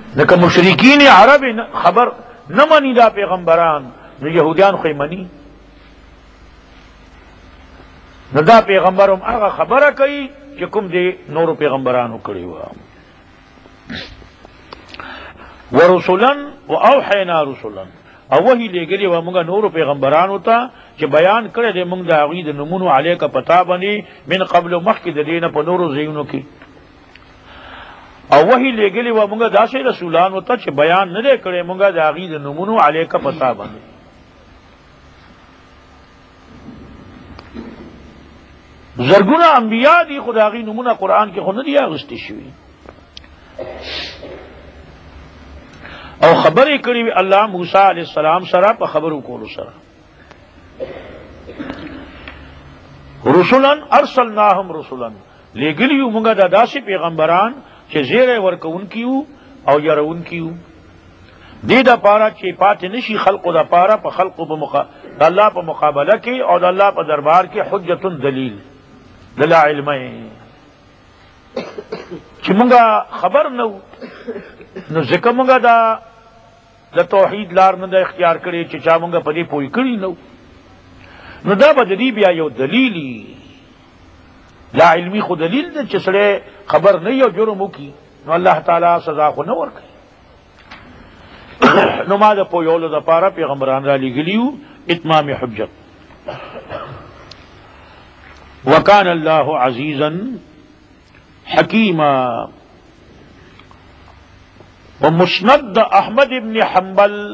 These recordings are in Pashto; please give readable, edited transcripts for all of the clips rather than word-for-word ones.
لکه مشرکین عرب خبر نه مني دا پیغمبران، نو یهودیان خو مني. نو دا پیغمبر هم هغه خبره کوي چې کوم دی نورو پیغمبرانو کړي وو. ورسلا واوحینا رسلا، او وحی لګلی و موږ نورو پیغمبرانو ته چې بیان کړی دی موږ د هغوی د نومونو علیک پتا باندې من قبل مخکې د دې نه په نورو ځایونو کې، او وحی لګلی و موږ داسې رسولانو ته چې بیان نه دی کړی موږ د هغوی د نومونو علیک پتا باندې. زرګونه انبیا دي خو د هغوی نومونه قرآن کې خو نه دي اخیستې شوي، او خبرې کړې وي الله موسی علیہ السلام سره په خبرو کولو سره. رسلا ارسلناهم رسلا، لېږلي موږ دا داسې پیغمبران چې زیری ورکوونکي وو او یروونکي وو، دې دپاره چې پاتې نشي خلقو دپاره په خلقو د الله په مقابله کې او د الله په دربار کې حجت دلیل دلا علمه چې موږ خبر نه وو، نو ځکه موږ د توحید لار نه د اختیار کړی چې چا موږ په دې پوه کړي نو، نو دا به د دې بیا یو دلیل لا علمي خو دلیل دی چې سړی خبر نه یو جرم وکړي نو الله تعالی سزا خو نه ورکوي. نو ما د پوهولو دپاره پیغمبران را لېږلي وو اتمام حجت. وکان الله عزیزا حکیما. ومسند احمد ابن حنبل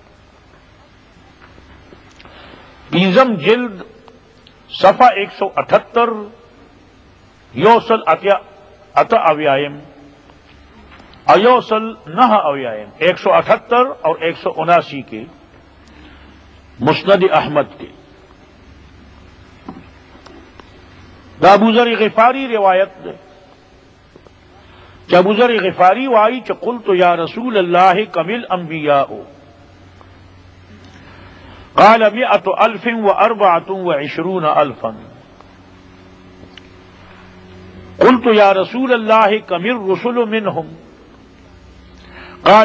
بیزم جلد صفحہ 178 یوصل اتا اویائم ایوصل نہ اویائم 178 اور 179 کے مسند احمد کے. دا ابو ذر غفاری روایت ہے کہ ابو ذر غفاری وائی کہ قلت یا رسول اللہ کم الانبیاء قال 124,000 قلت یا رسول اللہ کم الرسل منهم قال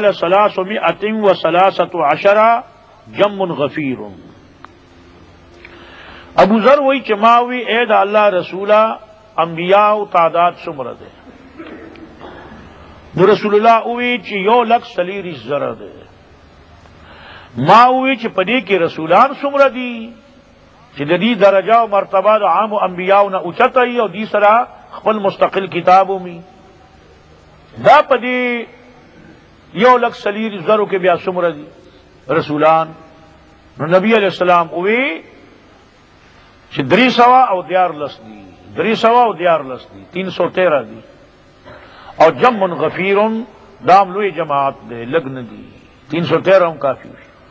313 جم غفیر. ابو ذر وہی چماوی اے دا اللہ رسولہ انبیاء تعداد سمر دے، نو رسول اللہ اوی چی 1,40,000 دے، ما اوی چی پدی کی رسولان سمر دی چی دی درجہ و مرتبہ دا عام و انبیاء نا اچتا ہی اور دی سرا خپل مستقل کتابوں میں دا پدی 1,40,000 کے بیا سمر دی رسولان. نو نبی علیہ السلام اوی چی 313 دی 313 دی، اور جم غفیر دام لوی جماعت دے لگن دی 313 کافی.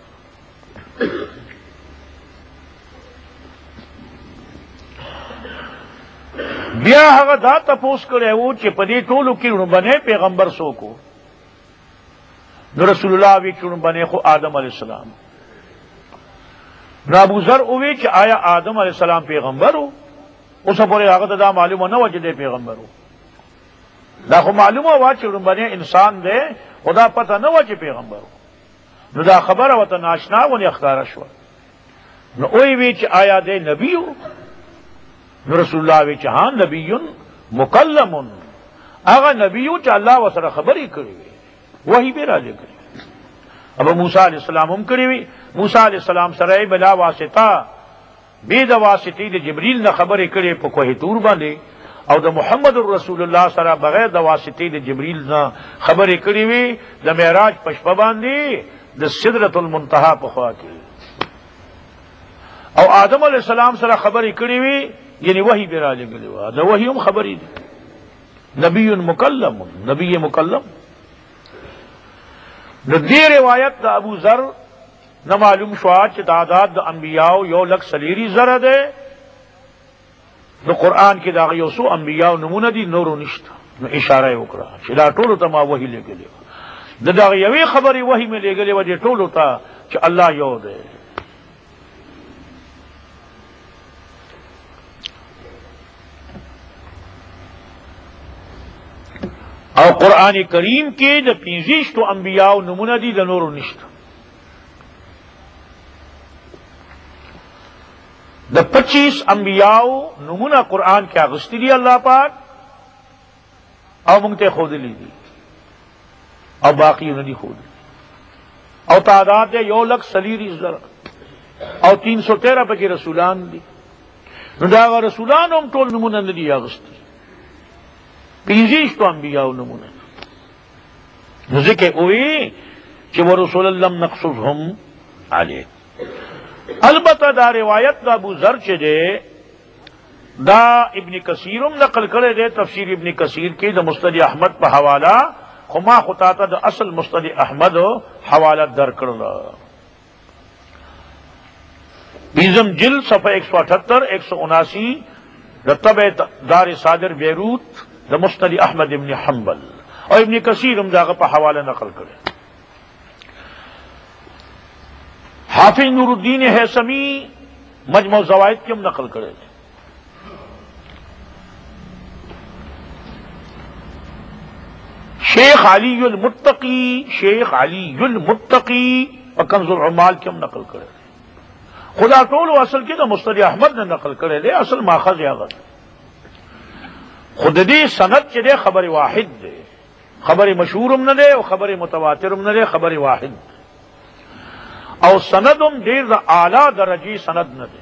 بیا هغه دا تپوس کړی وو چې په دې ټولو کې لومبنی پیغمبر څوک و؟ نو رسول الله وی چې لومبنی خو آدم علیہ السلام. نو ابو ذر اوی چې آیا آدم علیہ السلام پیغمبر ہو؟ اوس پورې هغه ته دا معلومه نه وه چې دی پیغمبر ہو. دا خو معلومه وه چې لومبنی انسان دی، خو دا پته نه وه چې پیغمبر ہو. نو دا خبره ورته ناشنا ونې ښکاره شوه. نو اوی وی چې آیا دی نبی ہو؟ نو رسول الله وی چې ها نبی مکلم، هغه نبی چې الله وسره خبرې کړې وي، وحی به راځي کړی. ابو موسی علیہ السلام هم کړی وي، موسی علیہ السلام سره بلا واسطه بے د واسطې د جبرئیل نه خبرې کړې په کوه تور باندې، او د محمد رسول الله سره بغیر د واسطې د جبرئیل نه خبرې کړې وي د معراج په شپه باندې د سدرۃ المنتہا په خوا کې، او آدم علیہ السلام سره خبرې کړې وي یعنی وحی به راځي و دا وحی هم خبرې دي. نبی مکلم، نبی مکلم. نو دې روایت د ابو ذر نہ معلوم شوا چې تعداد د انبیاء 1,40,000 ده. نو قرآن کې دا یو څو انبیاء نمونه دي، نورو نشته. نو اشاره وکړه چې دا ټولو ته ما وحی لګلې ده، دا یوې خبرې وحی مې لګلې و دې ټولو ته چې الله یو ده. او قرآن کریم کې د 25 انبیاء نمونه دي، د نورو نشته. د 25 انبیاء نمونه قرآن کې اغوستي دي الله پاک او موږ ته ښودلي دي او باقی نه دي ښودلي، او تعداد یې 1,40,000 او 313 پکې رسولان دي. نو دا رسولان هم ټول نمونه نه دي اغوستي، 25 انبیاء نمونه. نو ذکر ہوئی کہ وہ رسول اللہ نقصهم علیہ. البتہ دا روایت دا ابو ذر چے دے دا ابن کثیرم نقل کرے دے تفسیر ابن کثیر کی دا مستد احمد پہ حوالہ خما خطاتا دا اصل مستد احمد حوالہ در کرلا. بیزم جل صفحہ 178 179 رتب دار صادر بیروت دا مستد احمد ابن حنبل اور ابن کثیر امداغ پہ حوالہ نقل کرے. حافظ نور الدین حیثمی مجمع الزوائد کی ہم نقل کرے. شیخ علی المتقی اور کنز العمال کی ہم نقل کرے. خدا طول و اصل کی تو مستد احمد نے نقل کرے دے اصل ماخذ یاغت خود دی سند چے دے خبر واحد دے، خبر مشہورم نہ دے اور خبر متواترم نہ دے، خبر واحد دے. او سندم دیر دا اعلی درجی سند نہ دے.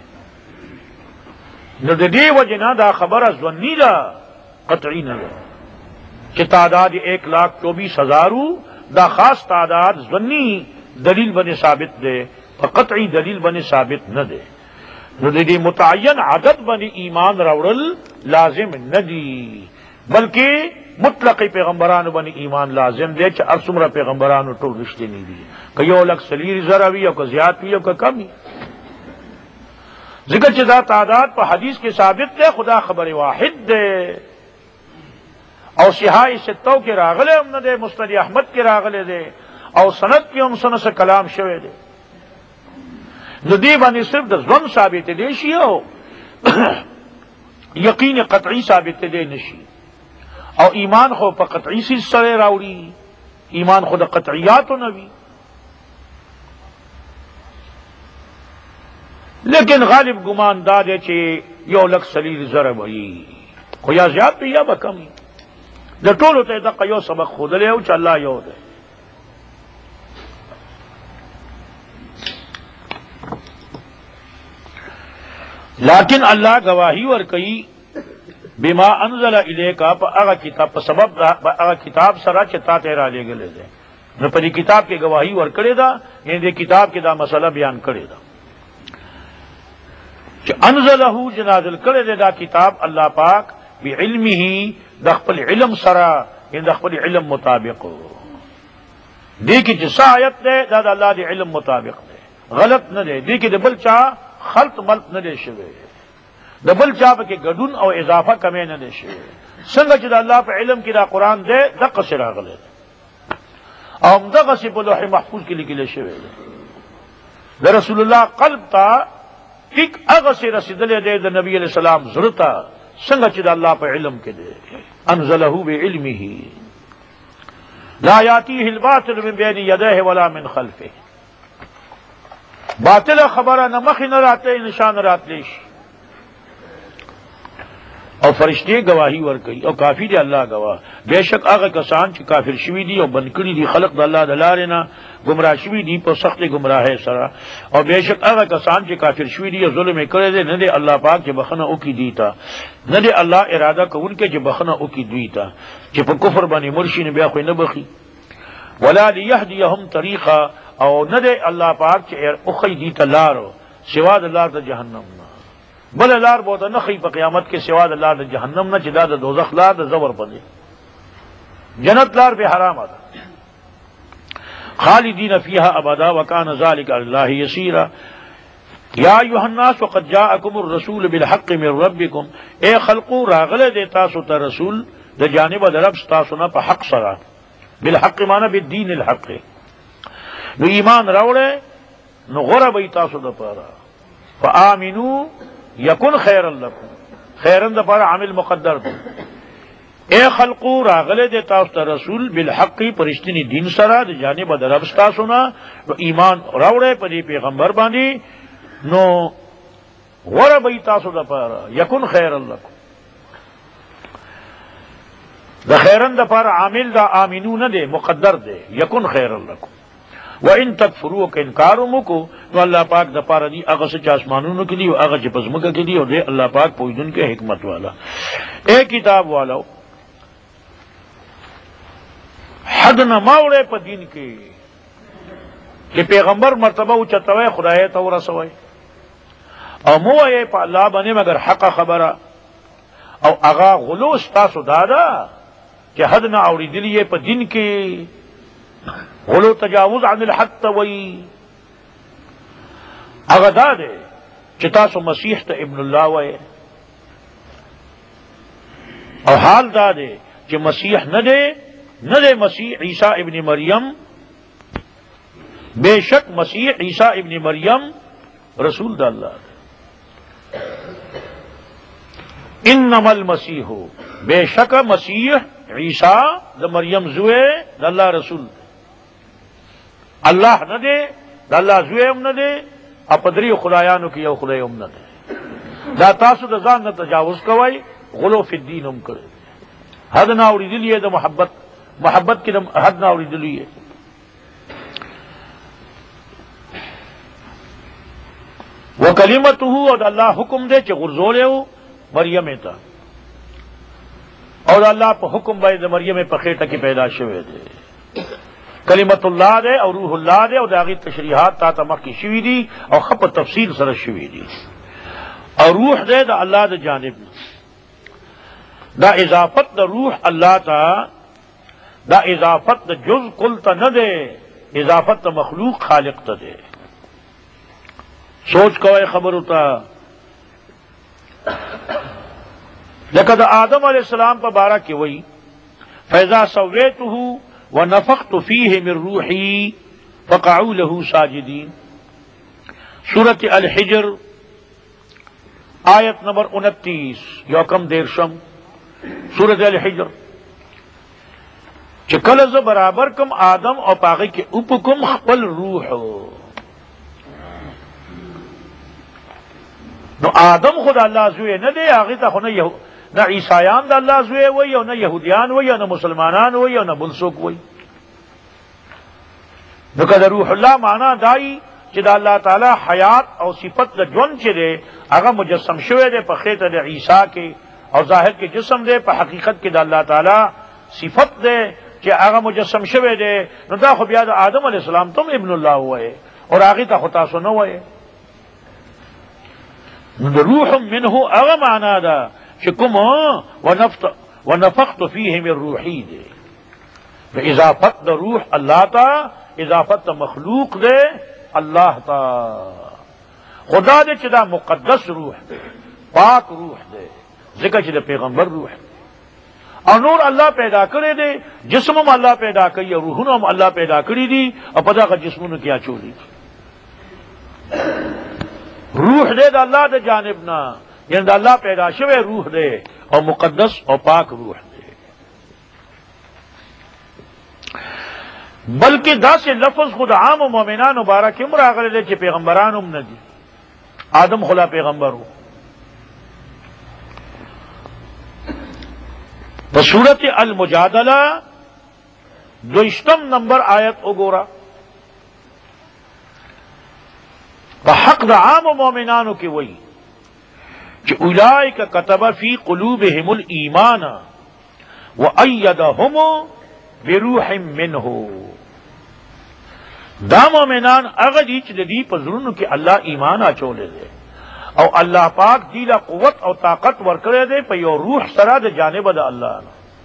نو دی وجنا دا خبر ظنی دا قطعی نہ دے کہ تعداد 1,24,000 دا خاص تعداد ظنی دلیل بنے ثابت دے، قطعی دلیل بنے ثابت نہ دے. نو دی متعین عدد بنی ایمان راوڑل لازم نہ دی، بلکہ مطلق پیغمبران بنی ایمان لازم دے چا ارسمرہ پیغمبران ٹول رشتے نہیں دی کہ یو لک سلیر ذراوی او کہ زیاد بھی او کہ کمی. ذکر چدا تعداد پہ حدیث کے ثابت دے، خدا خبر واحد دے. او صحائی ستو کے راغلے ہم نہ دے، مستد احمد کے راغلے دے، او سند کی ہم سند سے کلام شوے دے. ندی بانی صرف دا ظن ثابت دے شی ہو یقین قطعی ثابت دے نشی. او ایمان خو پا قطعی سی سرے راوڑی، ایمان خود قطعیاتو نبی. لیکن غالب گمان دادے چھے یو لک سلیل ضرب ہوئی خو یا زیاد پہ یا بکمی دا طول ہوتا ہے دا یو سبق خود لے ہو چا اللہ یو دے. لیکن اللہ گواہی ور کئی بما انزل الیکا پا اغا کتاب پا سبب اغا کتاب سرا چتا تیرا لے گلے دے. نو پا دی کتاب کے گواہی ور کرے دا، یعنی دی کتاب کے دا مسئلہ بیان کرے دا کہ انزلہو جنازل کرے دے دا کتاب اللہ پاک بعلمہ دخپل علم سرا، یعنی دخپل علم مطابق دیکھی جسا آیت دے دا دا اللہ دی علم مطابق دے، غلط نہ دے. دیکھی دے بل چاہ خلط ملط نہ دے شوے، دبل چاپ کے گڈن او اضافہ کمے نہ دے شوے. سنگ چدا اللہ پہ علم کی دا قرآن دے دق سے راغلے او دق سے لوح محفوظ کے لیے گلے شوے دا رسول اللہ قلب تا ٹک اغ سے رسیدلے دے دا نبی علیہ السلام زرتا. سنگ چدا اللہ پہ علم کے دے انزلہ بعلمہ لا یاتیہ الباطل من بین یدیہ ولا من خلفہ. باطل خبرہ نہ مخ نہ راتے نشان رات لیش. اور فرشتے گواہی ور گئی اور کافی دے اللہ گواہ. بے شک آغا کسان چی کافر شوی دی اور بنکڑی دی خلق دا اللہ دلارینا گمراہ شوی دی پر سخت گمراہ سرا. اور بے شک آغا کسان چی کافر شوی دی اور ظلم کرے دے نہ دے اللہ پاک چی بخنا او کی دیتا، نہ دے اللہ ارادہ کو ان کے چی بخنا او کی دیتا چی پر کفر بانی مرشی نے بیا خوی نبخی ولا لیہدیہم طریقا. اور نہ دے اللہ پاک چی اخی دیتا لارو سواد اللہ دا جہنم نہ بل لار بہت نخی پا قیامت کے سواد اللہ دا جہنم نہ چدا دا دوزخ لار دا زور پدے جنت لار پہ حرام آتا خالدین فیہا ابدا وکان ذالک اللہ یسیرا. یا ایھا الناس وقد جاءکم الرسول بالحق من ربکم. اے خلقو راغلے دے تاسو تا رسول دا جانب دا رب تاسو نا پا حق سرا. بالحق مانا بالدین الحق. نو ایمان راوڑے نو غرب ای تاسو دا پارا فآمنو یکن خیرا لکم. خیرن دا پارا عامل مقدر دو اے خلقو راغلے دے تاسو ته رسول بالحق پرشتنی دین سره د جانب د رب تاسو نه نو ایمان راوړې په دې پیغمبر باندې نو غره به تاسو د پاره یکن خیر لکم د خیرن د پاره عامل دا امنون دے مقدر دے یکن خیر لکم وان تکفروا کہ انکار مکو تو اللہ پاک د پاره دی هغه چې آسمانونو کې دی او هغه چې پزمکه کې دی او دے اللہ پاک پوجن کے حکمت والا اے کتاب والو حد نہ ماوڑے پا دین کے کہ پیغمبر مرتبہ اچتوے خدای ته ورسوي او مو اے پا اللہ بنے مگر حق خبرہ او اغا غلوس تاسو دادا کہ حد نہ اوڑی دلیے پا دین کے غلو تجاوز عن الحق توئی اغا دادے کہ تاسو مسیح تا ابن اللہ وے او حال دادے کہ مسیح نہ دے مسیح عیسیٰ ابن مریم بے شک مسیح عیسیٰ ابن مریم رسول دا اللہ انما المسیح بے شک مسیح عیسیٰ دا مریم زوے دا اللہ رسول اللہ نہ دے دا اللہ زوے ام نہ دے اپدری خدایانو کی یو خدای ام نہ دے دا تاسو دا زان نہ تجاوز کوئی غلو فی الدین ام کرے حد نہ اوڑی دلیے دا محبت کی حد نہ اوڑی دلیے وہ کلمت ہو اور اللہ حکم دے چ غرزولے ہو مریم تا اور اللہ پہ حکم بے دا مریم پہ خیٹہ کی پیدا شوے دے کلمت اللہ دے اور روح اللہ دے اور داغی تشریحات تا تمخ کی شوی دی اور خپ تفصیل سر شوی دی اور روح دے دا اللہ دا جانب دا اضافت دا روح اللہ تا دا اضافت دا جز کل تا نہ دے اضافت دا مخلوق خالق تا دے سوچ کوئے خبر ہوتا لقد آدم علیہ السلام پر بارہ کی وئی فیضا سویتہ ونفخت فیہ من روحی فقعوا له ساجدین سورۃ الحجر آیت نمبر 29 یوکم دیرشم سورۃ الحجر چکل ز برابر کم آدم اور پاغی کے اپکم خپل روح نو آدم خود اللہ زوے نہ دے آگے تک نہ عیسائیان دا اللہ زوے ہوئی اور نہ یہودیان ہوئی اور نہ مسلمانان ہوئی اور نہ بلسوک ہوئی نو کہ روح اللہ مانا دائی چدا اللہ تعالی حیات اور صفت دا جون چے دے اگا مجسم شوے دے پخیت دے عیسیٰ کے اور ظاہر کے جسم دے پا حقیقت کے دا اللہ تعالی صفت دے کہ اگا مجسم شوے دے نو دا خو بیا دا آدم علیہ السلام تم ابن اللہ ہوئے اور آگے تا خطا سو نہ ہوئے روح منہ اغا مانا دا شکم ونفخت فیہ من روحی دے اضافت دا روح اللہ تا اضافت دا مخلوق دے اللہ تا خدا دے چدا مقدس روح دے پاک روح دے ذکر چدا پیغمبر روح دے اور نور اللہ پیدا کرے دے جسمم اللہ پیدا کری اور روحنم اللہ پیدا کری دی اور پتا کا جسموں کیا چولی روح دے دا اللہ دے جانب نا یعنی دا اللہ پیدا شوے روح دے اور مقدس اور پاک روح دے بلکہ دا سے لفظ خود عام و مومنان مبارک کم راغلے دے چی پیغمبران ام ندی آدم خلا پیغمبر ہو بصورت المجادلہ 2 نمبر آیت اگورا بحق دا عام و مومنانو کی وئی کہ اولئک کتب فی قلوبہم الایمان وایدہم بروح منہ دا مومنان اغدی چدی پزرن کی اللہ ایمان آچولے دے او اللہ پاک دیلا قوت او طاقت ورکرے دے پہ یو روح سرا دے جانب دا اللہ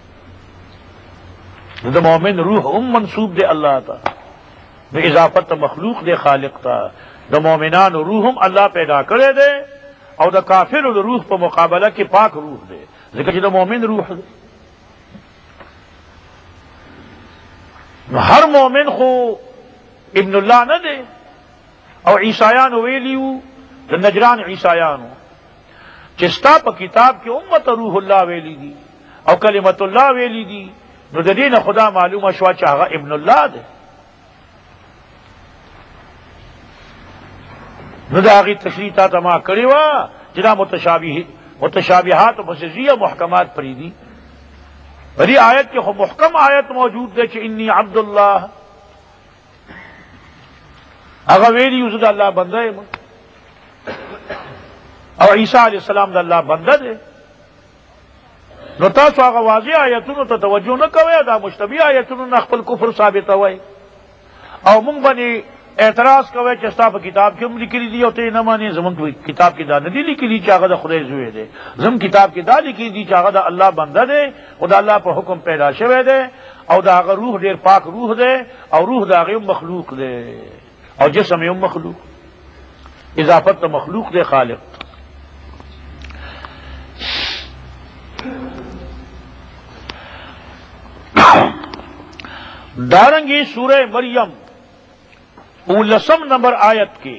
دا مومن روح منصوب دے اللہ تا دا اضافت مخلوق دے خالق تا دا مومنان روحم اللہ پیدا کرے دے اور دا کافر دا روح پہ مقابلہ کی پاک روح دے ذکر دا مومن روح دے ہر مومن خو ابن اللہ نہ دے اور عیسائیان ویلیو دا نجران عیسائیانو چستا پا کتاب کی امت روح اللہ ویلی دی او کلمت الله ویلی دي، نو د دې نه خدا معلومه شوه چې هغه ابن الله دی. نو د هغې تشریح تا ته ما کړې وه چې دا متشابهات و مسیحیه محکمات پرېږدي. په دې آیت کې خو محکم آیت موجود دی چې انی عبد الله، هغه ویلي زه د الله بنده یم، او عیسی علیہ السلام د الله بنده دی. نو تاسو هغه واضح آیتونو ته توجه نه کوئ، دا مشتبه آیتونو نه خپل کفر ثابتوئ او مونږ باندې اعتراض کوئ چې ستا په کتاب کې هم لیکلي دي او ته یې نه منې. زمونږ کتاب کې دا نه دي لیکلي چې هغه د خدای زوی دی، زموږ کتاب کې دا لیکلي دي چې هغه د الله بنده دی او د الله په حکم پیدا شوی دی او د هغه روح ډېر پاک روح دی او روح د هغې هم مخلوق دی او جسم یې هم مخلوق، اضافت ته مخلوق دی خالق. دارنگی سورہ مریم 19 نمبر آیت کے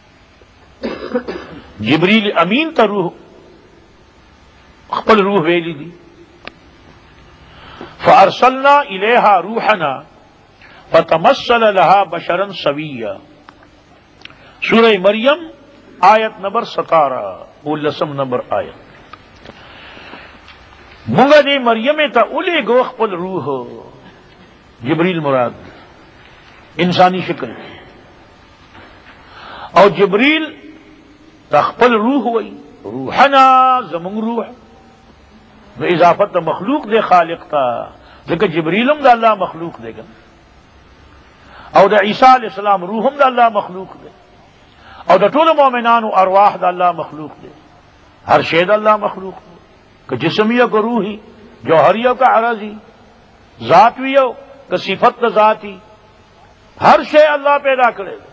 جبریل امین تا روح خپل روح ویلی دی، فارسلنا الیہا روحنا فتمثل لها بشرا سویا. سورہ مریم آیت نمبر 17 19 نمبر آیت. مونگا دی مریم تا اولے گو خپل روح، جبریل مراد انسانی شکل او جبریل تخپل روح وئی روحنا زمون روح، نو اضافت مخلوق دے خالق تا، لیکن جبریلم دا اللہ مخلوق دے گا او دا عیسیٰ علیہ السلام روحم دا اللہ مخلوق دے او دا طول مومنان و ارواح دا اللہ مخلوق دے، ہر شے دا اللہ مخلوق دے، کہ جسمیہ کو روحی، جوہریہ کا عرضی، ذاتویہ کہ صفت ذاتی، ہر شے اللہ پیدا کرے گا.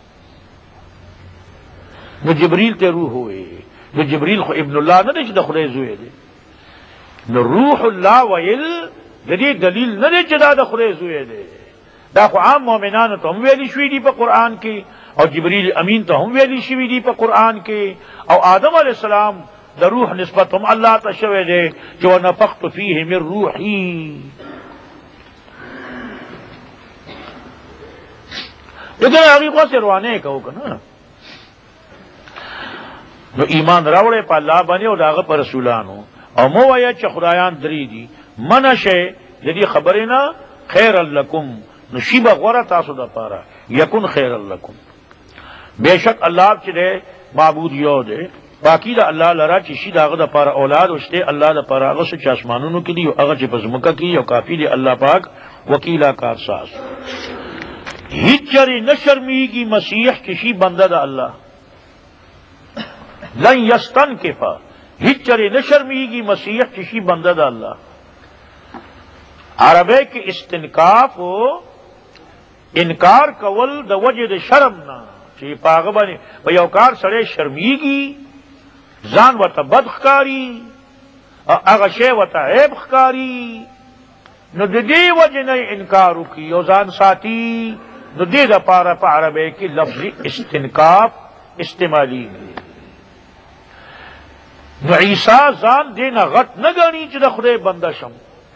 نو جبریل تے روح ہوئے، نو جبریل خو ابن اللہ نہ دے چھ دا خدای زوی دے، نو روح اللہ ویل دے دلیل نہ دے چھ دا خدای زوی دے. دا خو عام مومنان تو ہم ویلی شوی دی پا قرآن کی او جبریل امین تو ہم ویلی شوی دی پا قرآن کی او آدم علیہ السلام دا روح نسبت ہم اللہ تا شوی دے کہ وَنَفَخْتُ فِيهِ مِن روحی. لیکن حقیقت سے روانے کہو کنا نو ایمان راوڑے پا اللہ بنے او داغ پا رسولانو او مو ویا چا خدایان دری دی منشے جدی خبرنا خیر لکم نو شیبا غورا تاسو دا پارا یکن خیر لکم. بے شک اللہ چلے معبود یو دے باقی دا اللہ لرا چشی دا دا پارا اولاد وشتے اللہ دا پارا اغسو چاسمانونو کی دی اغا چی پزمکا کی یو کافی دی اللہ پاک وکیلا کار ساز. ہچری نشرمیگی مسیح کشی بندہ دا اللہ لن یستنکفا، ہچری نشرمیگی مسیح کشی بندہ دا اللہ. عربے کے استنکاف و انکار کول دا وجہ دا شرمنا چی پاغبانی بیوکار سڑے شرمیگی زان و تا بدخکاری اغشے و تا عیب خکاری نو دی وجہ نے انکارو کی او زان ساتی نو دی دا پارا پا عربے کی لفظ استنکاف استعمالی نو عیسیٰ زان دینا غٹ نگانی چی دا خدای بندہ شم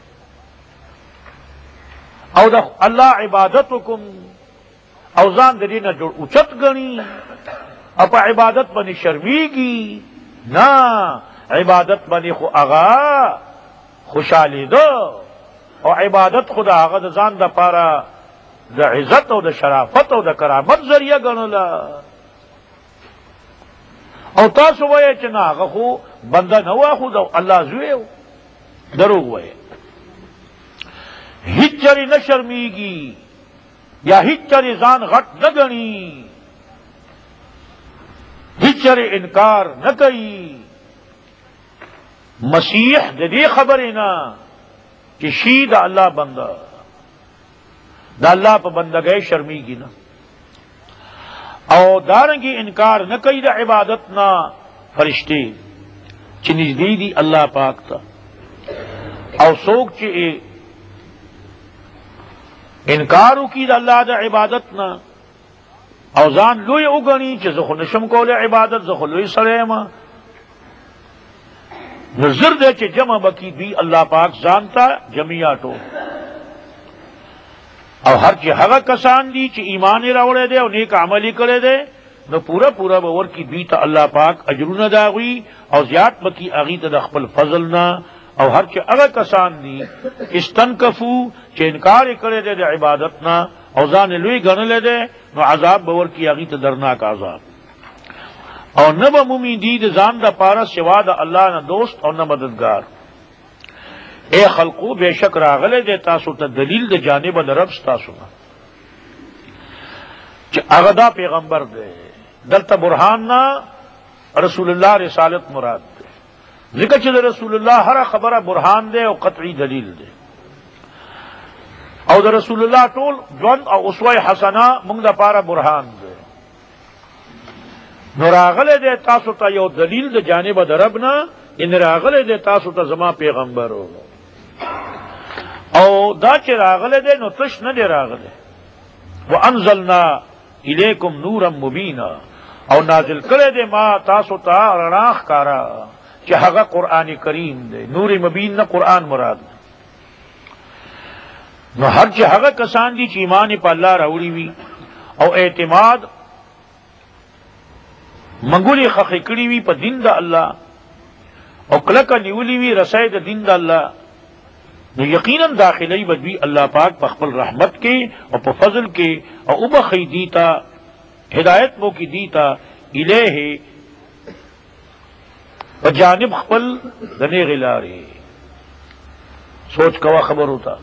او دا اللہ عبادتکم او زان دینا جوڑ اچت گنی او پا عبادت بنی شرمیگی نا عبادت بنی خو اغا خوشالی دو او عبادت خدا آغا دا زان دا پارا دا عزت او دا شرافت او دا کرامت ذریعہ گنولا او تاسو وے چنا آغا خو بندہ نوا خو دا اللہ زوے ہو درو وے ہچری نہ شرمیگی یا ہچری زان غٹ نہ گنی ہچری انکار نہ کئی مسیح ددی خبر نا کہ شی دا اللہ بندہ دا اللہ پا بندہ گئے شرمیگی نا او دارنگی انکار نہ کئی دا عبادت نا فرشتے چی نزدی دی اللہ پاک تا او سوک چی انکارو کی دا اللہ دا عبادت نا او زان لوی اگنی چی زخو نشم کول عبادت زخو لوی سرے ما نظر دے چې جمع بکی دی الله پاک ځانتا جمعیاتو او هر چې هغه کسان دي چې ایمان راوړی دی او نیک عملی کړی دی نو پورا پورا باور کی دوی ته الله پاک اجرونه داغوي او زیات بکی اغي ته د خپل فضل نه او هر چې هغه کسان دي استنکفو چې انکار کړی دی د عبادت نه او ځان لوی ګڼلی دی نو عذاب باور کی اغي ته درناک عذاب او نه به مومي دي د ځان د پاره سوا د الله نه دوست او نه مددگار اے خلقو بے شک راغلے دے تاسو ته دلیل د جانب د رب تاسو نه چې هغه دا پیغمبر دی دلته برهان نه رسول الله رسالت مراد دی ځکه چې د رسول الله هر خبره برهان دی او قطعی دلیل دی او د رسول الله ټول ژوند او اسوه حسنه موږ د پاره برهان دی نو راغله دے تاسو ته یو دلیل د جانب د رب نه ان راغله دے تاسو ته زما پیغمبرو او دا چې راغله دے نو تش نه دی راغله وانزلنا الیکم نورا مبینا او نازل کړی دی ما تاسو ته رڼا ښکارا چې هغه قرآن کریم دی نور مبین نه قرآن مراد نو هر چې هغه کسان دي چې ایمان په الله راوړي وي او اعتماد منګولې خخې کړي وي په دین د الله او کلکه نیولې وي رسۍ د دین د الله نو یقینا داخلي بدوی الله پاک په خپل رحمت کې او په فضل کې او وبخي دیتا ہدایت مو کی دیتا الیہ په جانب خپل دنی غلاري سوچ کوا خبر ہوتا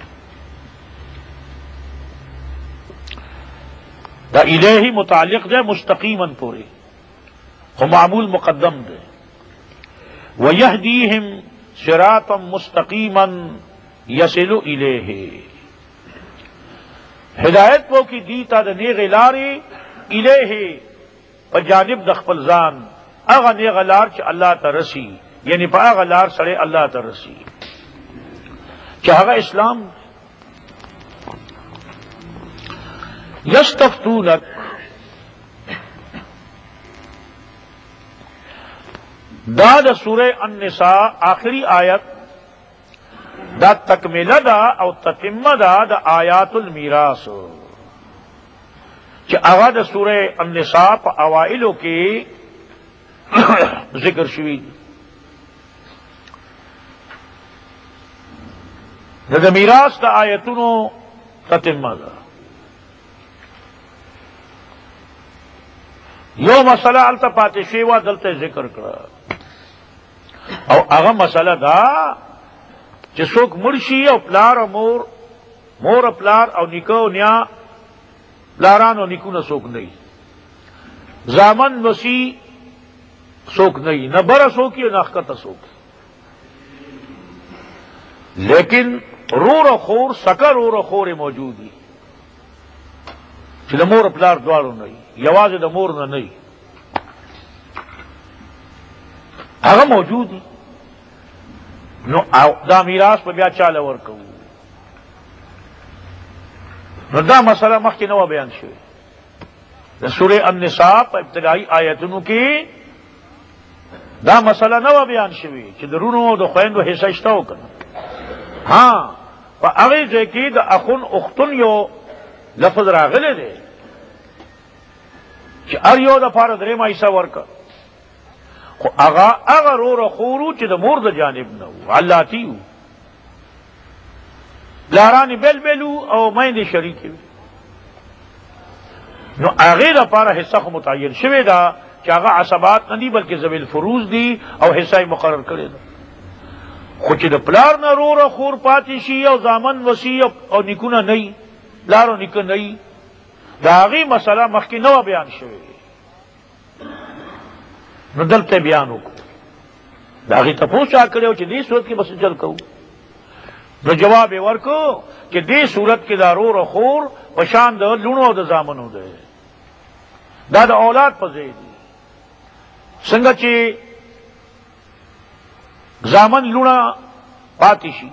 دا الیہ متعلق دے مستقیما پوری وہ معمول مقدم دے وَيَهْدِيهِمْ صِرَاطًا مُسْتَقِيمًا يَصِلُ إِلَيْهِ ہدایت وہ کی دیتا دا نیغ لاری الیہ پا جانب د خپل ځان اغا نیغ لار چا اللہ تا رسی یعنی پا اغا لار سڑے اللہ تا رسی چاہا اسلام یستفتونک دا دا سورہ النساء آخری آیت دا تکملہ دا او تتمہ دا دا آیات المیراث کہ آغا دا سورہ النساء پا اوائلوں کی ذکر شوید دا میراث دا آیتونو تتمہ دا یو مسئلہ علتا پاتے شیوہ دلتے ذکر کرا او هغه مسله دا چې څوک مرشي او پلار او مور او پلار او نیکو نیا پلاران او نیکونه څوک نه زامن وسی څوک نه بره څوک نه ښکته څوک لیکن رور او خور سکه رور او خور موجود دي چې د مور او پلار دواړو نه یوازې د مور نه هغه موجود دي نو دا میراث په بیا چاله ورکو نو دا مسله مخکې نو بیان شوی د سورې النساء په ابتدائی آیتونو کې دا مسله نو بیان شوی چې درونو د خويندو حصہ شته وکړه ها په هغه ځای کې د اخون اختن یو لفظ راغلی دی چې ار یو د پاره درې ما حصہ ورکړه خو اغا رور خورو چې د مور د جانب نو علاتیو لارانی بل بلو او مین شریکی نو اغی دا پارا حصہ خو متعین شوی دا چې اغا عصبات ندی بلکہ زویل فروز دی او حصہ مقرر کرے دا خو چې د پلار نه رور خور پاتی شي او زامن وسی او نکونه نئی لارو نکو نئی دا اغی مسئلہ مخکی نو بیان شوی نو دلته بیان وکړو دا غي تاسو چا کړو چې دې صورت کې بس چل کو نو جواب ورکو چې دې صورت کې دارو او خور په شان د لونو د زامنو ده دا د اولاد په ځای دي څنګه چې زامن لونه پاتې شي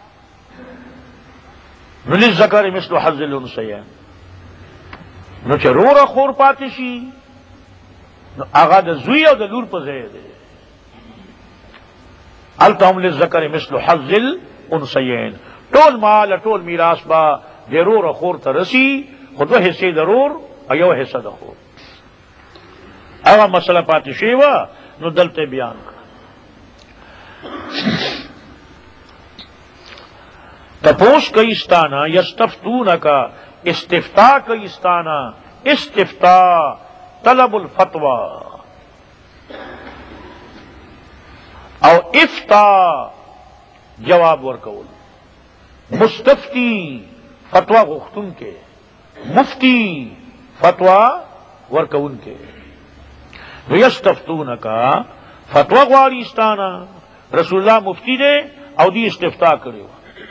نو للذکر مثل حظ الانثیین نو چې رور او خور پاتې شي نو هغه د زوی او د لور په ځای دی التهم للذکر مثل حظ الانثیین. ټول مال ټول میراث با ضرور خور ته رسی، خو دوه حصے ضرور او یو حصہ د خور. هغه مسله پاتې شوې وه، نو دلته بیان کړه. تپوس کئی استانا یستفتونکا، استفتاء کئی استانا، استفتاء طلب الفتوى، او افتاء جواب ورکول. مستفتی فتوی غختن کے، مفتی فتوی ورکون کے. یستفتونکا فتوی غواړي استانا، رسول اللہ مفتی دے او دی استفتاء کړو.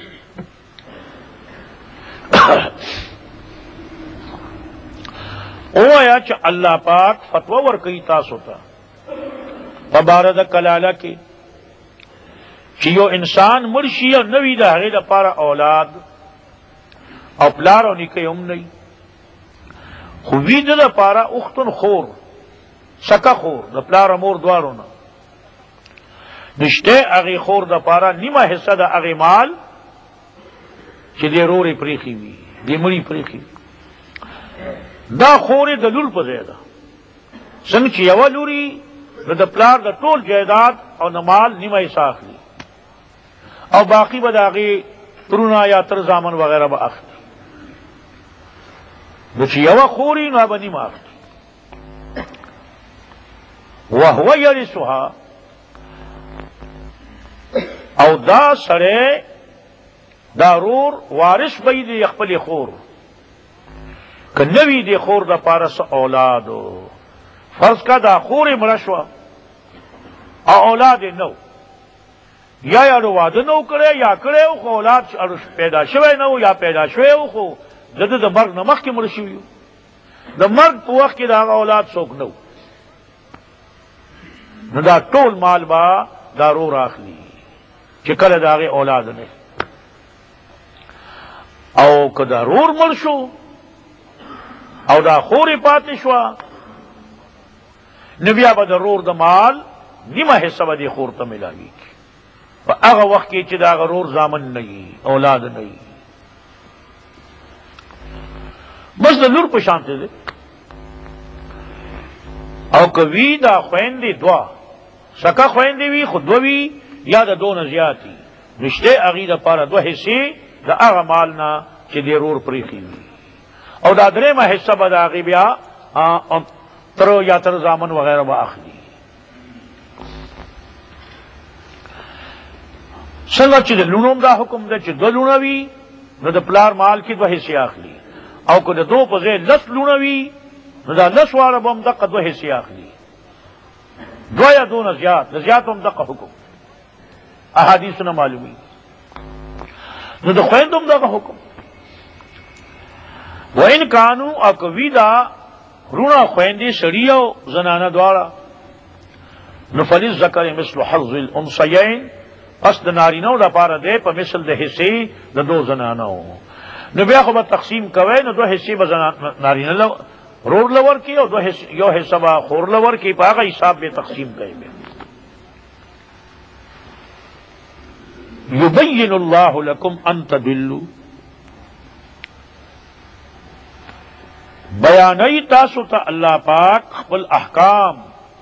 اوایا چې الله پاک فتوا ورکوي تاسو ته په باره د کلاله کې چې یو انسان مړ شي او نوي د هغې دپاره اولاد او پلار او نیکه هم نه وي، خو وي د دپاره اختن خور، سکه خور، د پلار او مور دواړو نه نشته. هغې خور دپاره نیمه حصه د هغې مال چې دې رورې پرېښي وي، دې مړي پرېښي وي، دا خورې د لور په ځای ده. څنګه چې یوه لوري نو د پلار د ټول جایداد او د مال نیمه حصه اخلي، او باقی به د هغې ترونه یا تر زامن وغیره به اخلي. نو چې یوه خوري نو به نیمه اخلي. وهو یرثها، او دا سړی دا رور وارث به یې د خپلې خور، که نوی دی خور دا پارس اولادو. فرض کا دا خور مړه شوه او اولاد نو، یا یاړو واده نو کړی یا کړی خو اولاد پیدا شوی نو یا پیدا شوی خو د ده د مرګ نه مخکې مړه شوي، د مرګ په وخت کې د هغه اولاد څوک نو، نو دا ټول مال به دا رور اخلي چې کله د هغې اولاد نه. او که دا رور مړ شو او دا خورې پاتې شوه، نو بیا به د رور د مال نیمه حصه به دې خور ته میلاویږي په هغه وخت کې چې د هغه رور زامن نه وي، اولاد نه وي. بس د لور په شانته دی. او که وي دا خویندې دوه، سکه خویندې وي خو دوه وي یا د دو نه زیات وي، نو شته هغې دپاره دوه حصې د هغه مال نه چې دې رور پرېښي وي، او دا درېمه حصه به د هغې بیا تر یا تر زامن وغیره به اخلي. څنګه چې د لونو هم دا حکم ده چې دوه لونه وي نو د پلار مال کې دوه حصې اخلي، او که د دو په ځای لس لونه وي نو دا لس واړه به هم دقه دوه حصې اخلي، دوه یا دونه زیات، د زیات هم دقه حکم احادیثونه معلومي. نو د خویندو هم دغه حکم. وَإِنْ كَانُوا او کوي دا رونه خویندې سړي او زنانه دواړه، نو فَلِلذَّكَرِ مِثْلُ حَظِّ الْأُنثَيَيْنِ، پس د نارینهو دپاره دی په مثل د حصې د دو زنانو. نو بیا خو به تقسیم کوئ، نو دو حصې به نارینه رور له ورکړي او یو حصه به خور له ورکړي، په هغه حساب به تقسیم کوي. یبین اللہ لکم ان تضلوا، بیانئی تاسو ته اللہ پاک خپل احکام،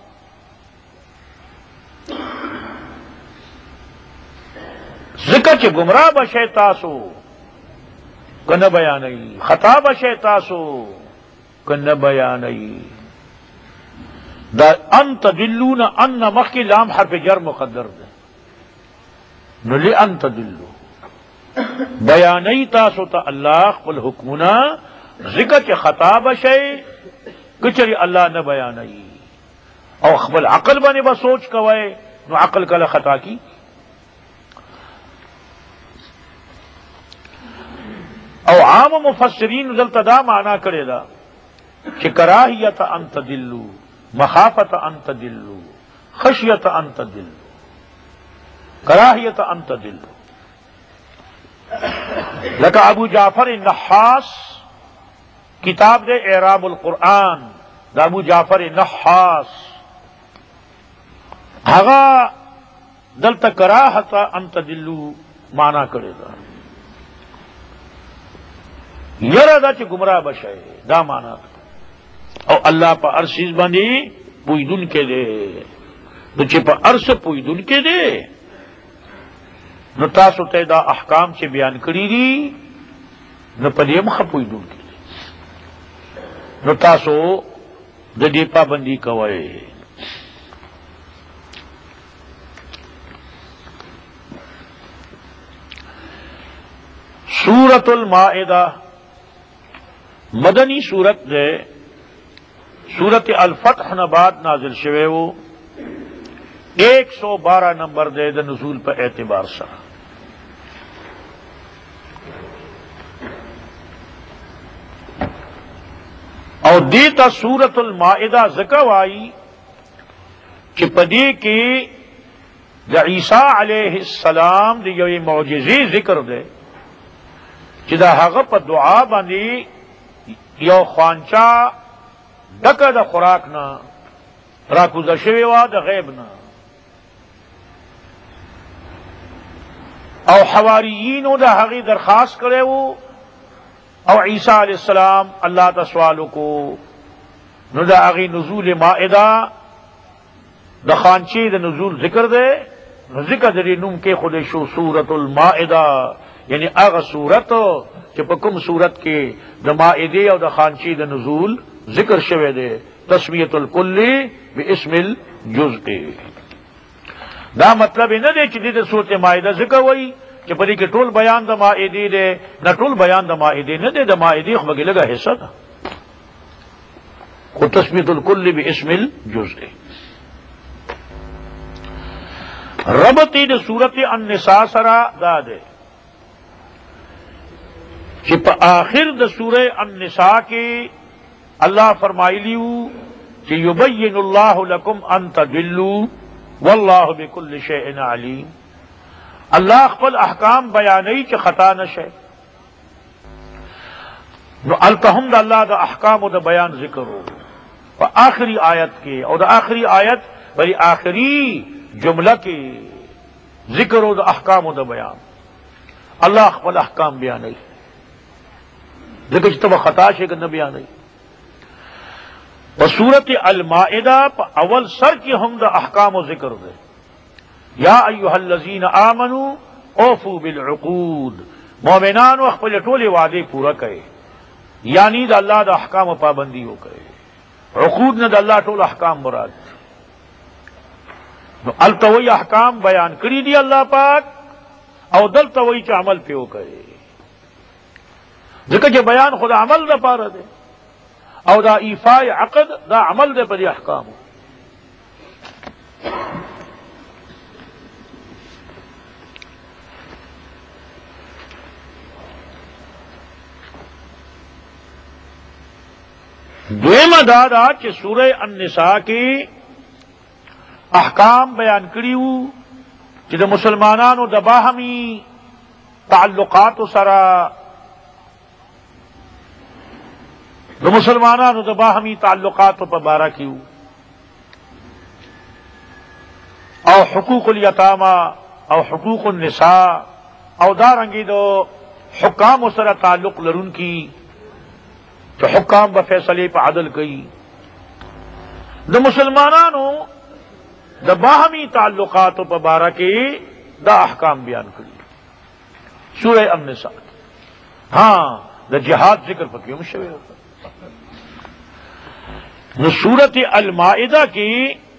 ذکر چې گمراہ بشئ تاسو کنه بیانئی، خطا بشئ تاسو کنه بیانئی. دا ان تضلون ان مخی لام حرف جر مقدر ده، نو لئن تضلوا بیانئی تاسو ته اللہ خپل حکمنا، ذکر چې خطا بشئ کچری اللہ نه بیانئی، او خپل عقل باندې به سوچ کوئ، نو عقل کله خطا کی. او عام مفسرین دلته دا معنا کړی دا چې کراهیت ان تضلوا، مخافت ان تضلوا، خشیت ان تضلوا، کراهیت ان تضلوا. لکه ابو جعفر النحاس کتاب دے اعراب القرآن دا ابو جعفر النحاس، هغه دلتا کراہت ان تدلو مانا کرے دا یرا دا چی گمراہ بشائے دا مانا او اللہ پا ارسیز بندی پویدن کے دے نو چی پا ارس پویدن کے دے نو تاسو تے دا احکام چی بیان کری دی نو پا دیم خپویدن کے دے نو تاسو دا دی پابندی کوئے سورۃ المائدہ مدنی سورت دے سورت الفتح نباد نازل شوے وہ 112 نمبر دے دا نزول پر اعتبار سا اور دیتا سورۃ المائدہ ذکوائی کہ پدی کی دا عیسیٰ علیہ السلام دی یہ معجزی ذکر دے چې دا هغه په دعا باندې یو خوانچا ډکه د خوراک نه راکوزه شوې وه د غیب نه او حواریینو د هغې درخواست کړی و او عیسی علیہ السلام الله ته سوال وکړو نو د هغې نزول مائده د خوانچې د نزول ذکر دی نو ذکر د دې نوم کې خودی شو سورۃ المائده یعنی اغا صورت کہ پکم صورت کے دا مائدے اور دا خانچی دا نزول ذکر شوے دے تسمیت الکلی باسم الجزء دا مطلب نہ دے چی دا صورت مائدہ ذکر ہوئی کہ پدی کے ٹول بیان دا مائدے دے نہ ٹول بیان دا مائدے نہ دے دا مائدے خبگی لگا حصہ دا خود تسمیت الکلی باسم الجزء ربطی دا صورت النساء سرا دا دے کہ پا آخر دا سورہ النساء کے اللہ فرمائی لیو کہ یبین اللہ لکم ان تدلوا واللہ بکل شیء علیم اللہ خپل احکام بیانی چھ خطا نشے نو التہم دا اللہ دا احکام دا بیان ذکر ہو پا آخری آیت کے اور دا آخری آیت بلی آخری جملہ کے ذکر ہو دا احکام دا بیان اللہ خپل احکام بیانی لیکن جتنا خطا شکر نہ بیان ہے وسورت المائدہ اول سر کی ہم دا احکام و ذکر دے یا ایہا الذین آمنوا اوفوا بالعقود مومنان وقت پر ٹولے وعدے پورا کرے یعنی دا اللہ دا احکام و پابندی ہو کرے عقود نہ دا اللہ ٹول احکام مراد التوئی احکام بیان کری دی اللہ پاک او دلتوئی چا عمل پہ ہو کرے ذکر کہ بیان خدا عمل دا پارا دے او دا ایفاء عقد دا عمل دے پر احکام دویمہ دادا کہ سورہ النساء کی احکام بیان کریو کہ دا مسلمانانو دا باہمی تعلقات سرا دا مسلمانانو دا باہمی تعلقات پر بارہ کیو او حقوق الیتامہ او حقوق النساء او دارنگی دو حکام سرا تعلق لرن کی تو حکام بفیصلے پہ عدل کی دا مسلمانانو دا باہمی تعلقات پر بارہ کی دا احکام بیان کری سورہ النساء ہاں دا جہاد ذکر پر کیوں مشوے ہوتا سورت المائدہ کی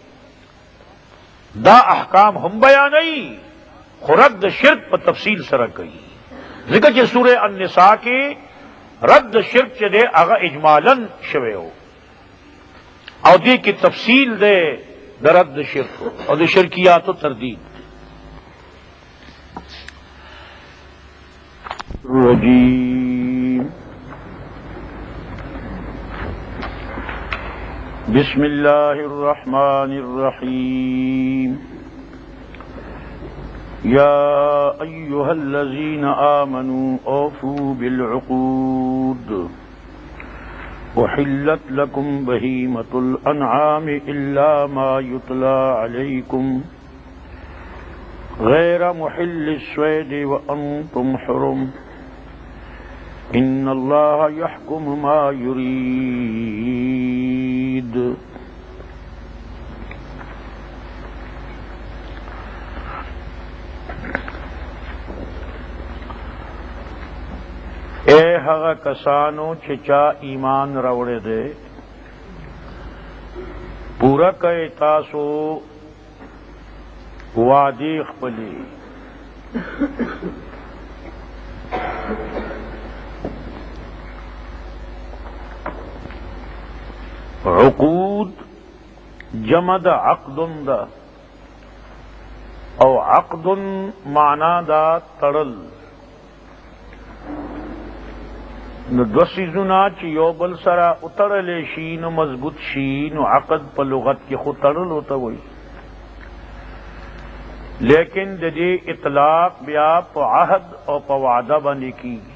دا احکام ہم بیانی رد شرک پر تفصیل سرک گئی ذکر کہ سورہ النساء کی رد شرک چے دے اگا اجمالاً شوے ہو اور دی کی تفصیل دے دا رد شرک اور دے شرکیات و تردید بسم اللہ الرحمن الرحیم یا ایہا الذین آمنوا اوفوا بالعقود احلت لکم بہیمۃ الانعام الا ما یتلی علیکم غیر محل الصید وانتم حرم ان اللہ یحکم ما یرید. اے هغه کسانو چې چا ایمان راوړی دی پورا کوي تاسو وعدې خپلې عقود جمع د عقد دا او عقد معنا دا تړل نو دو سیزونا چې یو بل سره اتړلی شي نو مضبوط شي نو عقد په لغت کې خو تړل ہوتا وي لیکن د دې اطلاق بیا په عهد او په وعده باندې کیږي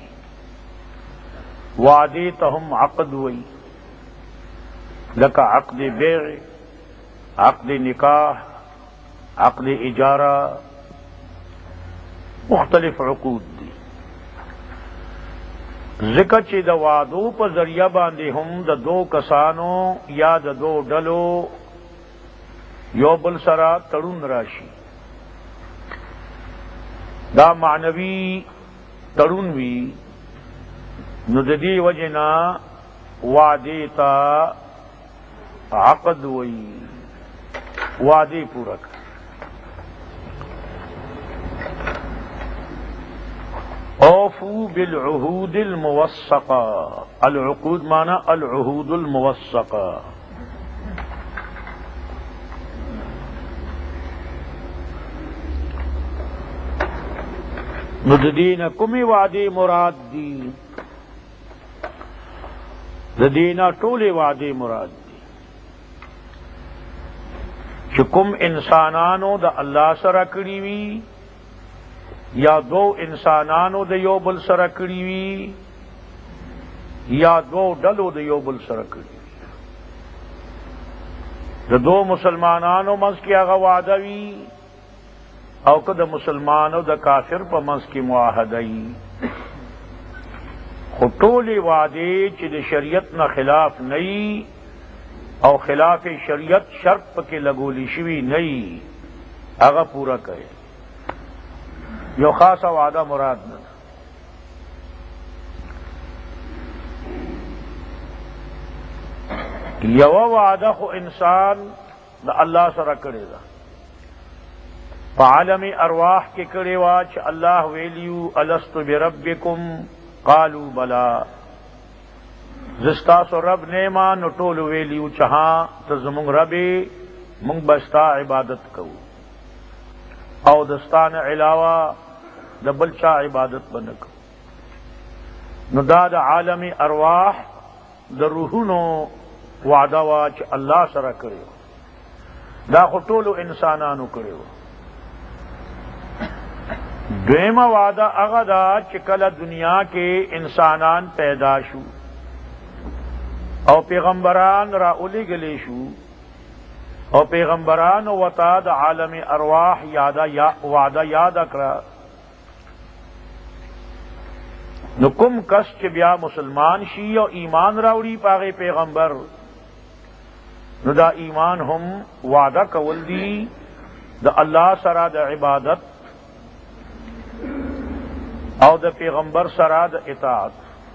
وعدې ته هم عقد وي لکه عقد بیع عقد نکاح عقد اجارہ مختلف عقود دی ذکر چې د وعدو په ذریعہ باندې هم د دو کسانو یا د دو ډلو یو بل سره تړون راشي دا معنوي تړون وي نو د دې وجنا وعدې ته عقد وي وعدې پورا اوفوا بالعهود الموثقة العقود معنی العهود الموثقة نو د دین کومې وعدې مراد دي د دین ټولې وعدې مراد دي چې کوم انسانانو د الله سره کړي وي یا دو انسانانو د یو بل سره کړي وي یا دو ډلو د یو بل سره کړي وي د دو مسلمانانو منځ کې هغه وعده وي او که د مسلمان او د کافر په منځ کې معاهده وي خو ټولې وعدې چې د شریعت نه خلاف نه وي او خلاف شریعت شرط پکې لګولی شوي نه وي هغه پورا کوي یو خاصه وعده مراد نه یو وعده خو انسان د الله سره کړی ده په عالم ارواح کې کړی وا چې الله ویلیو الست بربکم قالوا بلا زستاسو رب نیما نو ټول ویلیو چې ها ته زمونږ رب مونږ بستا عبادت کوو او دستان علاوه د بل چا عبادت بنکو نو دا د عالم ارواح د روحونو وعده وا چې الله سره کړی دا خو ټولو انسانانو کړی دویمه وعده هغه دا چې کله دنیا کې انسانان پیدا شو او پیغمبران را اولیږلی شو او پیغمبران وتا د عالم ارواح وعده یاد کړه نو کوم کس چې بیا مسلمان شي او ایمان راوړي پاغه پیغمبر نو دا ایمان هم وعده کول دي د الله سره د عبادت او د پیغمبر سره د اطاعت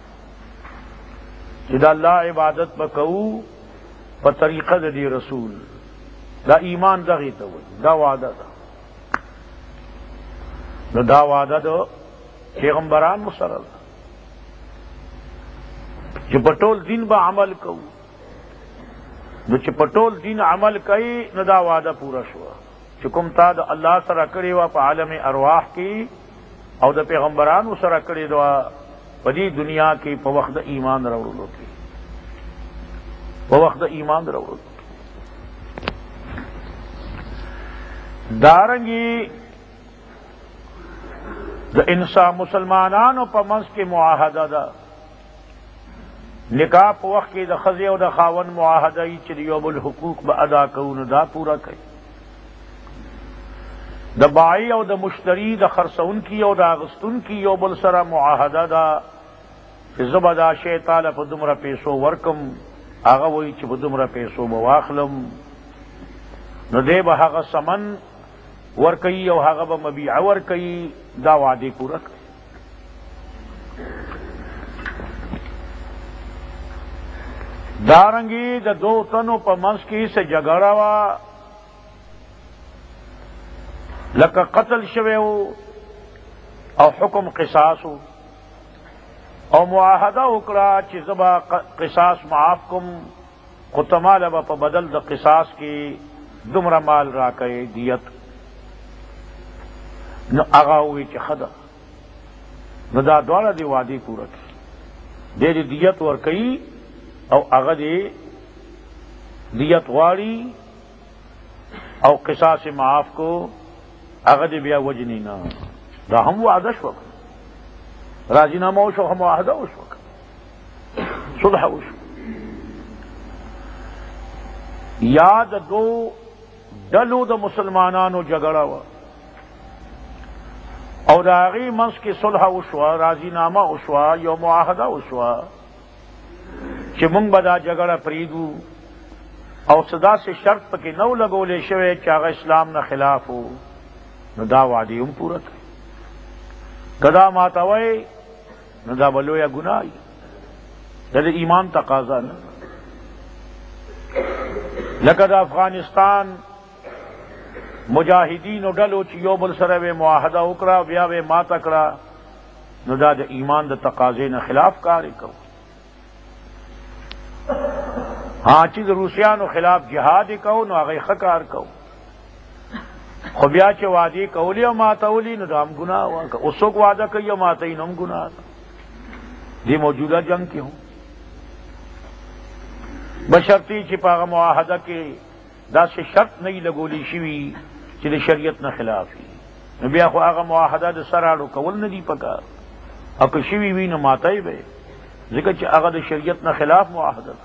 چې د الله عبادت وکړو په طریقه د رسول دا ایمان دغه ته وایي دا وعده ده نو دا وعده د پیغمبرانو سره ده چې په ټول دین به عمل کوو نو چې په ټول دین عمل کوي نو دا وعده پورا شو چې کوم تا د الله سره کړی و په عالم ارواح کې او د پیغمبرانو سره کړی دا په دې دنیا کې په وخت د ایمان راوړلو کې په وخت د ایمان راوړلو دارنګي د انسان مسلمانانو په منځ کې معاهده ده نکاح په وخت کې د ښځې او د خاوند معاهده ای چې یو بل حقوق به ادا کوو نو دا پورا کوي د بائی او د مشتری د خرڅون کی او د اغستون کی یو بل سره معاهده ده چې زه به دا شی تاله په دومره پیسو ورکم، هغه وایي چې په دومره پیسو به واخلم، نو دی به هغه ثمن ورکوي او هغه به مبیعه ورکوي، دا وعدې پوره کړي. دارنګې د دو تنو په منځ کې څه جګړه وه، لکه قتل شوی و او حکم قصاص و، او معاهده وکړه چې زه به قصاص معاف کوم، خو ته ماله به په بدل د قصاص کې دومره مال راکوې دیت. نو هغه ووایي چې ښه ده، نو دا دواړه دې وعدې پوره کړي، دی دې دیت ورکوي او هغه دې دیت غواړي او قصاص معاف کو، هغه دې بیا وجني نه. دا هم وعده شوه، راضینامه وشو، هم معاهده وشوه، صلح وشو. یا د دو ډلو د مسلمانانو جګړه وه او د هغې منځ کې صلح وشوه، راضینامه وشوه، یو معاهده وشوه چې مونږ به دا جګړه پرېږدو او څه داسې شرط پکې نه و لګولی شوی چې هغه اسلام نه خلاف و، نو دا وعدې هم پوره کړي. که دا ماتوئ نو دا به لویه ګناه وي، دا د ایمان تقاضا نه. لکه د افغانستان مجاهدینو ډلو چې یو بل سره به معاهده وکړه بیا به ماته کړه، نو دا د ایمان د تقاضې نه خلاف کار یې کوو. ہاں چې د روسیانو خلاف جهاد یې کوو نو هغه ښه کار کوو، خو بیا چې وعدې کولی او ماتولی نو دا هم ګناه وه. که اوس څوک وعده کوي او ماتوي نو هم ګناه ده. دې موجوده جنگ کې هم بشرطی چې په هغه معاهده کې داسې شرط نه وي لګولی شوي چې د شریعت نه خلاف وي، نو بیا خو هغه معاهده د سر اړو کول نه دي پکار، او که شوي وي نو ماتوي به، ځکه چې هغه د شریعت نه خلاف معاهده ده.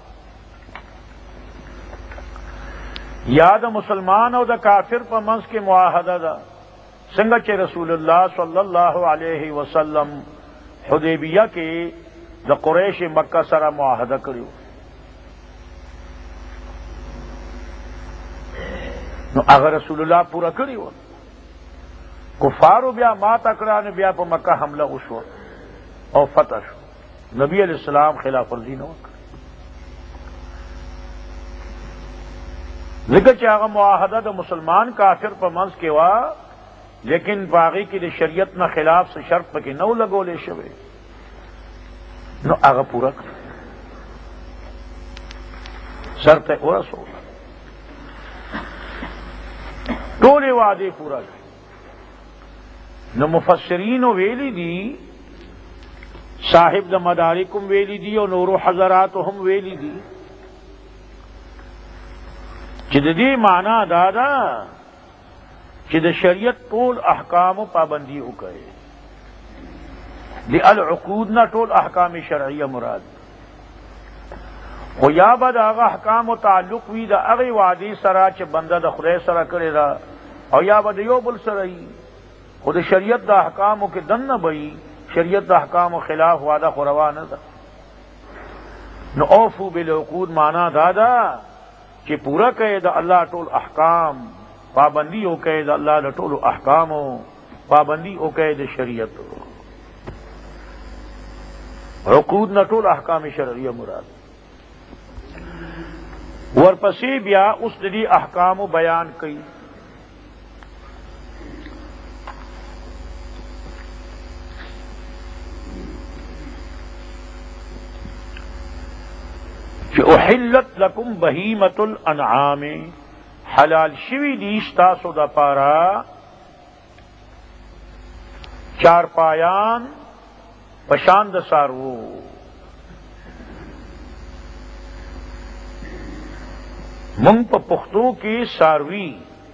یا د مسلمان او د کافر په منځ کې معاهده ده، څنګه چې رسول الله صلی الله علیه وسلم حدیبیه کې د قریش مکه سره معاهده کړی، نو هغه رسول الله پورا کړی و. کفارو بیا ماته کړه، نو بیا په مکه حمله وشوه او فتح شو، نبی علیہ السلام خلاف ورزي نه وکړه، ځکه چې هغه معاهده د مسلمان کافر په منځ کې وه، لیکن په هغې کې د شریعت نه خلاف څه شرط پکې نه و لګولی شوی، نو هغه پوره کړه، سر ته ورسوله، ټولې وعدې پوره کړې. نو مفسرینو ویلی دي، صاحب د مدارکم ویلی دي او نورو حضراتو هم ویلی دي چې د دې معنا دا ده چې د شریعت ټول احکامو پابندي وکړي، د العقود نه ټول احکام شرعیه مراد، خو یا به د هغه احکامو تعلق وي د هغې وعدې سره چې بنده د خدای سره کړې ده، او یا به د یو بل سره وي، خو د شریعت د احکامو کې دننه به وي، شریعت د احکامو خلاف وعده خو روا نه ده. نو اوفو بالعقود معنا دا ده چې پورا کړئ د الله ټول احکام، پابندی وکړئ د الله د ټولو احکامو، پابندی وکړئ د شریعت. عقود نه ټول احکام شرعیه مراد. ورپسې بیا اوس د دې احکامو بیان کړي. کہ احلت لکم بہیمت الانعام، حلال شوی دی ستاسو دا پارا چار پایان پشاند سارو. منگ پا پختو کی ساروی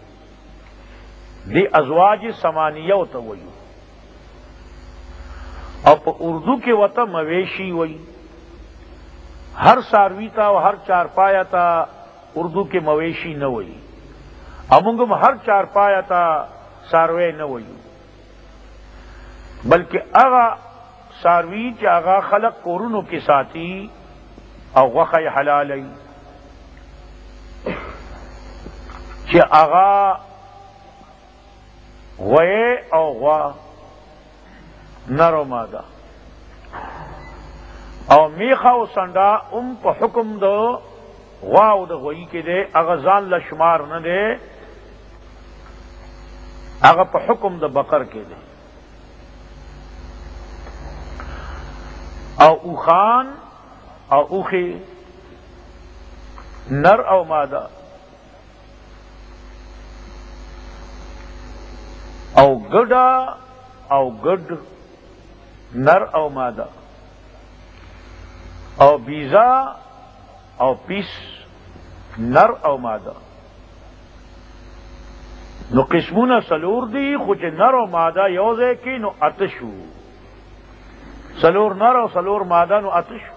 دی ازواج سمانیہ ہوتا وئی، اور پا اردو کے وطا مویشی وئی. ہر ساروی تا و ہر چار پایا تا اردو کے مویشی نہ ہوئی، امنگم ہر چار پایا تا ساروی نه وایو، بلکې هغه ساروي چې هغه خلق کورونو کې ساتي او غوښه یې حلالوي، چې هغه غوی او غوا نر و ماده او میخه او سنډا په حکم د غوا او د غوی کې دی، هغه ځان له شمار نه دی، هغه په حکم د بقر کې دی. او اوخان او اوخی نر او ماده او گډا او گډ نر او ماده او بیزا او پیس نر او ماده. نو قسمونه سلور دی، خو چې نر او ماده یو ځای کې نو اتشو، سلور نر او سلور ماده نو اتشو.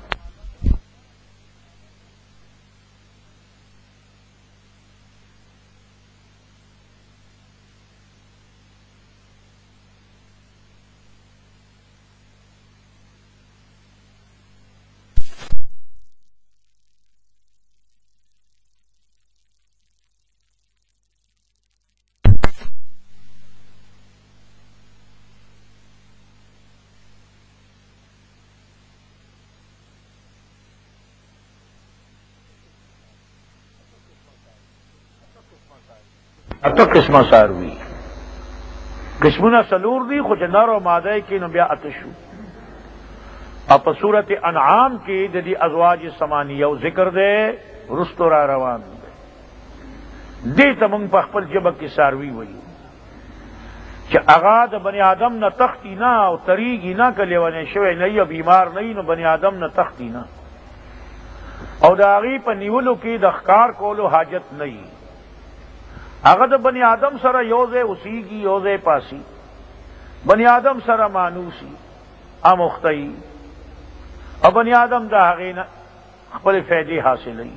اته قسمه ساروي، قسمونه سلور دی، خو چې نر او ماده کې نو بیا اتشو. او په صورت انعام کې د دې ازواج ثمانیه او ذکر دی، رستو را روان دی. دې ته موږ په خپل ژبه کې ساروي وایو، چې هغه د بني آدم نه تختی نه او تریږي نه، که لیونی شوی نه یا بیمار نه نو بني آدم نه تختی نه، او د هغې په نیولو کې د ښکار کولو حاجت نه وي. هغه د بني آدم سره یو ځای اوسیږي، یو ځای پاسي، بني آدم سره مانوسي اموختی، او بني آدم د هغې نه خپل فیدې حاصلوي.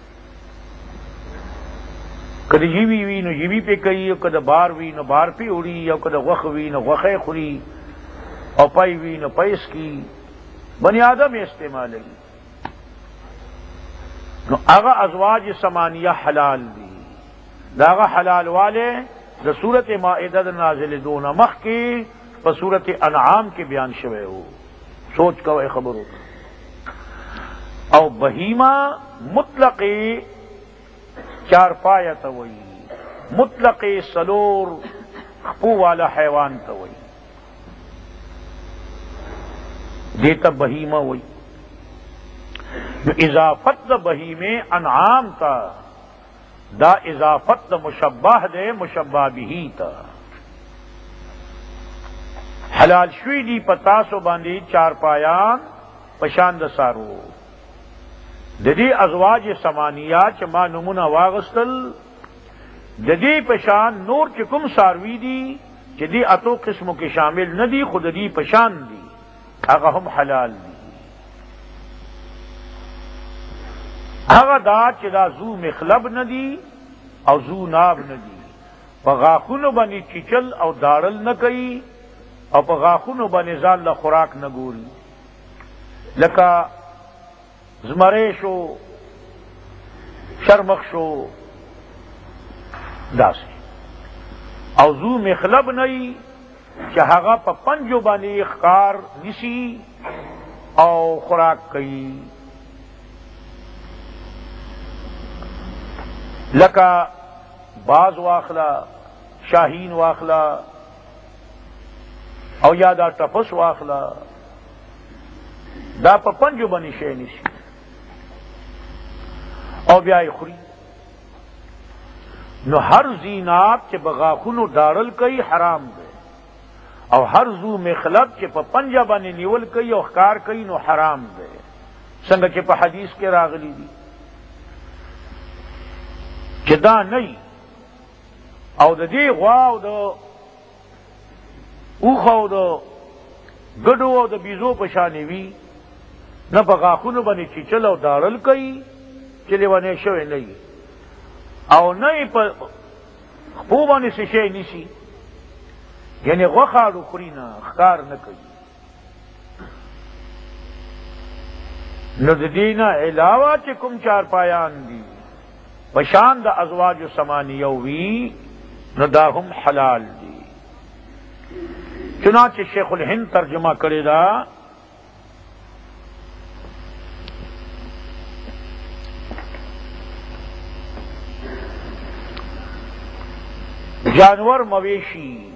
که د ژوي وي نو ژوي پې کوي، او که د بار وي نو بار پې وړي، او که د غوښه وي نو غوښه خوري، او پی وي نو پیس کی بني آدم استعمالوي. نو هغه ازواج ثمانیه حلال دي. داغه حلال والے د سورت مائده د نازل دون مخ کی په سورت انعام کې بیان شوی وو، سوچ کوئ خبرو. او بهیمه مطلق چار پایه ته وایي، مطلق سلور خپو والا حیوان ته وایي، دیتا بهیمه وایي. نو اضافت د بهیمه انعام تا دا اضافت دا مشبہ دے مشبہ بھی تا حلال شوی دی پتاسو باندی چار پایان پشان د سارو ددی ازواج ثمانیہ چما نمونہ واغستل ددی پشان نور چکم ساروی دی چدی اتو قسموں کے شامل ندی خود دی پشان دی اگا ہم حلال دی. هغه دا چې دا زو مخلب ندی او زو ناب ندی، په غاښونو باندې چیچل او داړل نه کوي، او په غاښونو باندې ځان له خوراک نه ګوري، لکه زمری شو، شرمخ شو، داسې. او زو مخلب نه چې هغه په پنجو باندې ښکار نیسي او خوراک کوي، لکه باز واخلا، شاہین واخلا، او یا دا ټپس واخلا، دا په پنجو باندې شی نیسي او بیا یې خوري. نو هر زینات چې په غاښونو داړل کوي حرام دی، او هر زو مخلب چې په پنجه باندې نیول کوي او ښکار کوي نو حرام دی، څنګه چې په حدیث کې راغلی دي چې دا نه او د دې غوا او د اوښ او د ګډو او د بیزو په شانې وي، نه په غاښونو باندې چیچل او داړل کوي چې لیونی شوی نه وي، او نه یې په خپو باندې څه شی نیسي، یعنی غوښه خوري نه، ښکار نه کوي. نو د دې نه علاوه چې کوم چارپایان دي په شان د ازواج ثمانیه وي نو دا هم حلال دي. چنانچہ شیخ الہند ترجمہ کرے دا جانور مویشی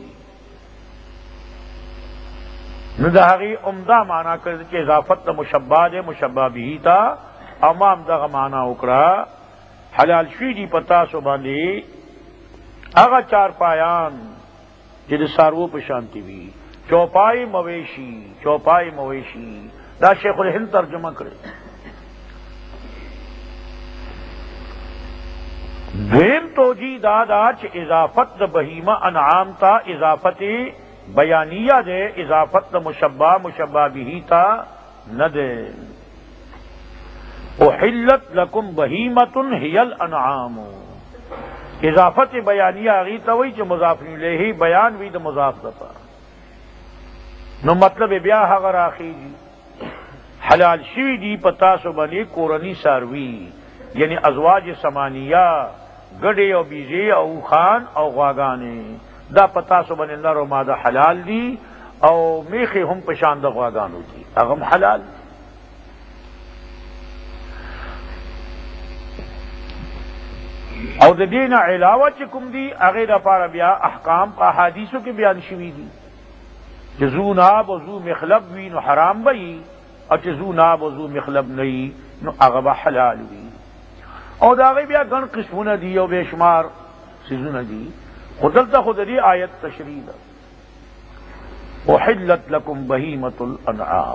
نو دا هغی عمدہ معنی کرد کہ اضافت دا مشبہ دے مشبہ بھی تا امام دا معنی اکرا حلال شوی دی پتا سو باندی اغا چار پایان جد سارو پشانتی بھی چوپائی مویشی دا شیخ الہند ترجمہ کرے. دویم توجی دادا چ اضافت دا بہیمہ انعام تا اضافت بیانیہ دے، اضافت دا مشبہ بھی تا نہ دے. احلت لکم بہیمۃ ہی الانعام، اضافت بیانیہ آگی تا وہی چ مضاف الیہ بیان وی دا مضاف دپا. نو مطلب بیا اگر آخی جی حلال شوی دی پتا سو بنی کورنی ساروی، یعنی ازواج ثمانیہ گڑے او بیزے او خان او غواگانے دا پتا سو بنی نر و مادہ حلال دی، او میخی ہم پشان دا غواگانو دی اغم حلال. او دا دین علاوہ چکم دی اغیر پارا بیا احکام کا حادیثوں کے بیان شوی دی کہ زو ناب و زو مخلب وی نو حرام بئی، اور کہ زو ناب و زو مخلب نئی نو اغبا حلال وی. اور داغی بیا گن قسمون دی او بے شمار سیزون دی. خودلتا خود دی آیت تشریح دا احلت لکم بہیمت الانعام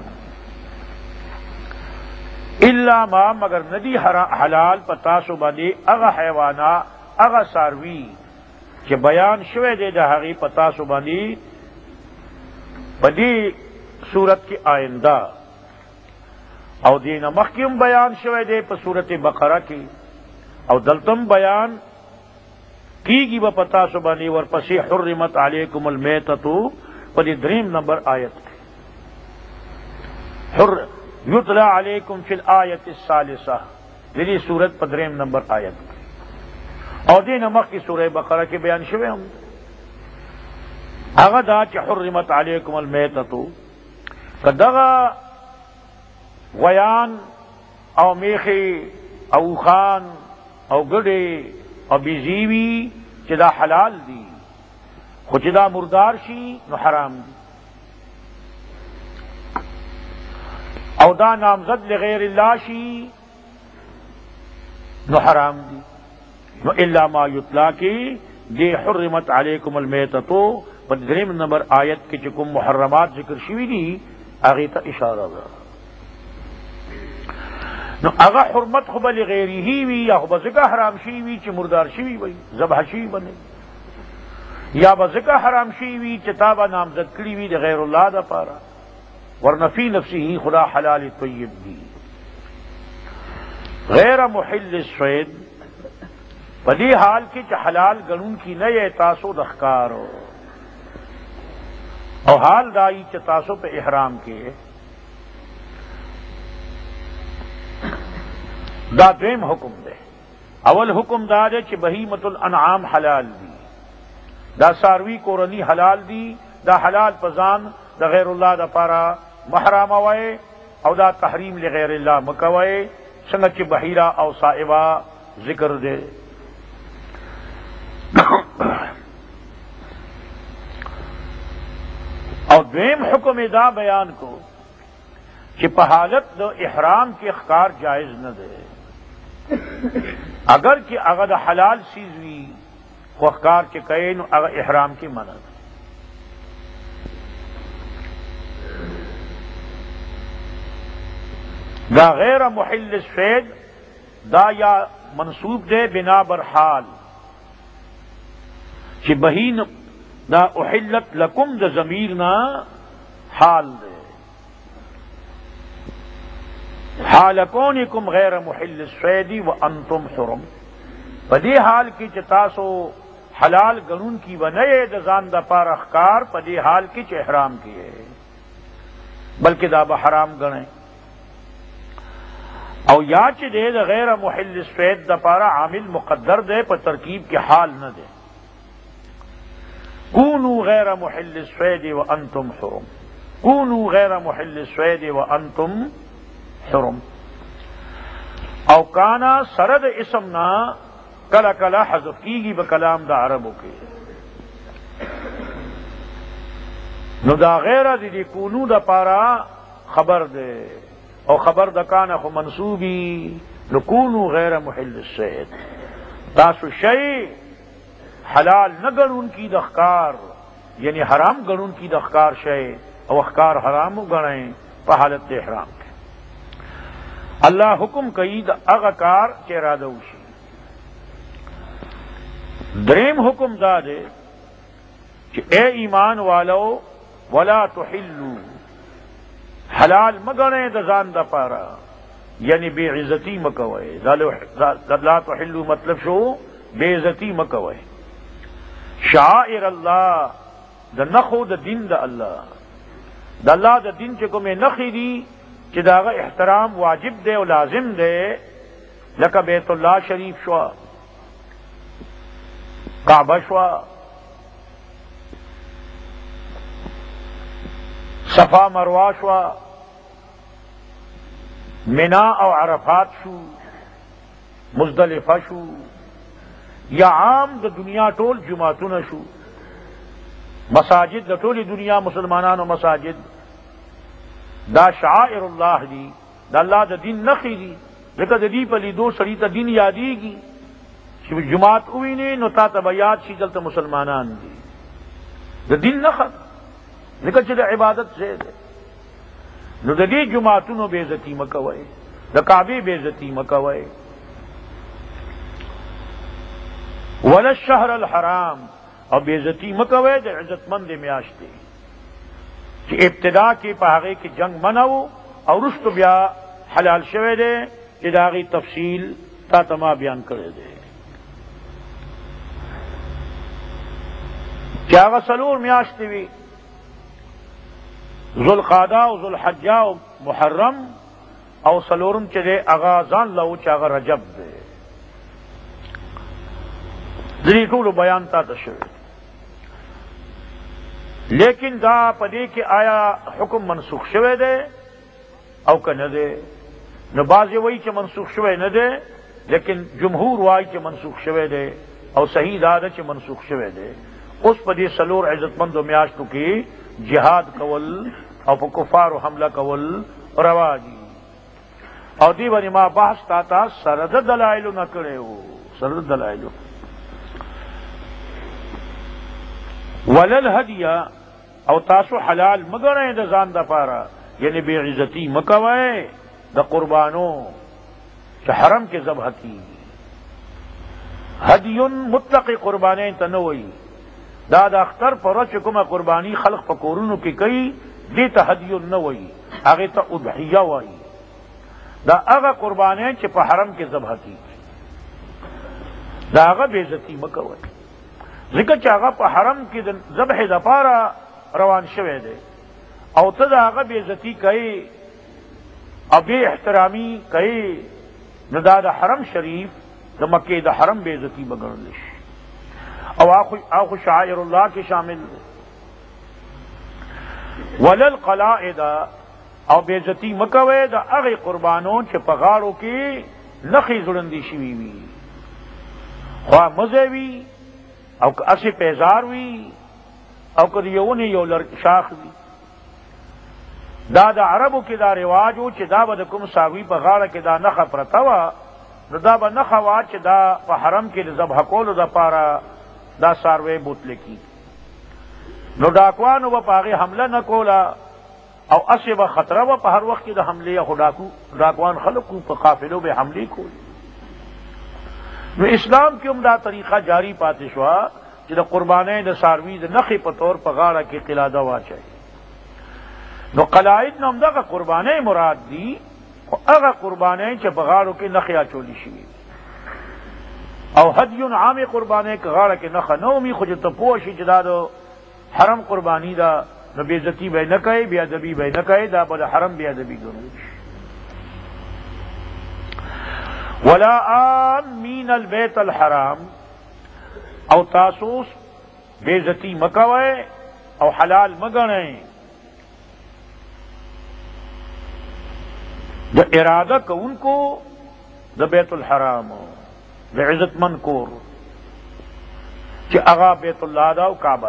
الا ما مگر ندی حلال پتاسو باندی اغا حیوانا اغا ساروی کہ بیان شوے دے دا حقی پتاسو باندی بدی صورت کی آئندہ او دین مخیم بیان شوے دے پا صورت بقرہ کی او دلتم بیان کی گی با پتاسو باندی ورپسی حرمت علیکم المیتتو پدی دریم نمبر آیت یطلع علیکم فی الآیت الثالثہ دلی صورت پدریم نمبر آیت. اور دین مخ کی سورہ بقرہ کے بیان شوے ہوں اغا دا چی حرمت علیکم المیتتو کدغا غیان او میخی او خان او گڑے او بیزیوی چی دا حلال دی، خو چی دا مردار شی نو حرام دی. او دا نامزد لغیر اللہ شی نو حرام دی. نو الا ما یطلا کی دی حرمت علیکم المیتتو پر دریم نمبر آیت کی چکم محرمات ذکر شوی دی اغیتا اشارہ دا. نو اغا حرمت خب لغیری ہی وی یا خب ذکا حرام شی وی چی مردار شی وی ذبح شی بنے، یا بذکا حرام شی وی چتابہ نامزد کری وی دی غیر اللہ دا پارا، ورنہ فی نفسی ہی خدا حلال طیب دی. غیر محل الصید پدی حال کی چ حلال گنون کی نئے تاسو دخکارو اور حال دائی چ تاسو پہ احرام کے دا دویم حکم دے. اول حکم دا دے چ بہیمت الانعام حلال دی، دا ساروی کورنی حلال دی، دا حلال پزان دا غیر اللہ دا پارا محرام وائے او دا تحریم لغیر اللہ مکوائے سنگچ بحیرہ او صائبہ ذکر دے. اور دویم حکم دا بیان کو کہ پہالت دو احرام کے اخکار جائز نہ دے، اگر کہ اگر حلال چیز ہوئی وہ اخکار کے کہے نو اگر احرام کی منع دے. دا غیر محل الصید دا یا منصوب دے بنا بر حال کہ بہین دا احلت لکم دا ضمیرنا حال دے، حال کونکم غیر محل الصید وانتم حرم، بدی حال کی چتاسو حلال گنون کی بنئے دزان دا پار اخکار پدی حال کی چ احرام کیے بلکہ دا بحرام گنے او یا چ دے دا غیر محل الصید دا پارا عامل مقدر دے پر ترکیب کے حال نہ دے کونوا غیر محل الصید وانتم حرم کونوا غیر محل الصید وانتم حرم او کانا سرد اسمنا کلا کلا حذف کیگی بکلام دا عربو کے نو دا غیر دی کونو دا پارا خبر دے او خبر دا کانا خو منصوبی نو کونو غیر محل الصید تاسو شئی حلال نہ گنون کی دخکار یعنی حرام گنون کی دخکار شئی او اخکار حرام گنائیں پا حالت احرام کے اللہ حکم کئی دا اغکار چیرادہ اوشی دریم حکم دا دے کہ اے ایمان والو ولا تحلو حلال مگنے دزان دا پارا یعنی بے عزتی مکوئے لا تحلو مطلب شو بے عزتی مکوئے شعائر اللہ دا نخو دا دین دا اللہ دا دین چکو میں نخی دی چی داغا احترام واجب دے و لازم دے لکا بیت اللہ شریف شوا کعبہ شوا صفا مروہ شوا منا او عرفات شو مزدلفہ شو یا عام دا دنیا ٹول جماعتون شو مساجد دا ٹولی دنیا مسلمانان و مساجد دا شعائر اللہ دی دا اللہ دا دین نخی دی لیکن دا دی پلی دو سری تا دین یادی گی جماعت اوی نے نو تا تبیات شی دلتا مسلمانان دی دا دین نخت لیکن چلے عبادت سے دے نو دا دی جماعتونو بیزتی مکوئے دا کعبی بیزتی مکوئے ولا الشہر الحرام اور بیزتی مکوئے دا عزت مند میاشتے کہ ابتدا کی پاغے کی جنگ منو اور رست بیا حلال شوے دے کہ داغی تفصیل تا تما بیان کرے دے کیا غسلور میاشتے بھی ذوالقعدہ و ذوالحجہ و محرم او سلورم چلے اغازان لو چاغ رجب دے ذری طول بیان تا تشوے لیکن دا پدے کہ آیا حکم منسوخ شوے دے او کہ نہ دے نہ بازی وئی کہ منسوخ شوے نہ دے لیکن جمہور وائی کہ منسوخ شوے دے او صحیح دادا کہ منسوخ شوے دے اس پدے سلور عزت مند و میاشتو کی جہاد کول او پا کفار و حملہ کول رواجی او دی بنی ما بحث تاتا سرد دلائلو نہ کرے ہو سرد دلائلو ولل ہدیہ او تاسو حلال مگریں دا زان دا پارا یعنی بے عزتی مکوئے دا قربانو کہ حرم کے ذبح کی ہدیون مطلق قربانیں تنوئی دا دا اختر پر چکم قربانی خلق پکورنو کی کئی دیتا ہدیون نوئی آگے تا اضحیہ وائی دا اغا قربانیں چپا حرم کے ذبح کی دا اغا بے عزتی مکوئے ذکر چاہا پا حرم کی ذبح دا پارا روان شوے دے او تا دا آغا بے عزتی کئی او بے احترامی کئی ندا دا حرم شریف دا مکہ دا حرم بے عزتی بگرلش او آخو شعائر اللہ کے شامل دے ولل قلائد او بے عزتی مکوے دا اغی قربانون چھ پغارو کی نخی زرندی شوی وی خواہ مزے وی او کہ اسی پیزار وی او کہ یونی یو شاخ وی دا دا عربو کی دا رواجو چی دا با دا کم ساوی پا غاڑا کی دا نخا پرتوا دا با نخا وا چی دا پا حرم کی دا زبح کولو دا پارا دا ساروے بوتلے کی نو ڈاکوانو با پاغی حملہ نکولا او اسی با خطرہ با پا ہر وقت کی دا حملے یا ڈاکوان خلقو پا قافلو بے حملی کولی نو اسلام کی عمدہ طریقہ جاری پاتے شوا کہ دا قربانیں دا ساروی دا نخی پتور پا غاڑا کی قلادہ وا چاہیے نو قلائد نو عمدہ کا قربانیں مراد دی اگا قربانیں چا بغاڑو کی نخیا چولی شوی او حدی عام قربانی که غاړه کې نخه نه ومي خو چې ته پوه شي چې دا د حرم قربانی دا نو بې عزتي به یې نه کوې بې ادبي به یې نه کوې دا به د حرم بې ادبي ګڼل شي. ولا آمین البیت الحرام او تاسو بے عزتی مکوئے او حلال مگنئ دا ارادہ کو ان کو دا بیت الحرام دا عزت من کور کہ اغا بیت اللہ دا و کعبہ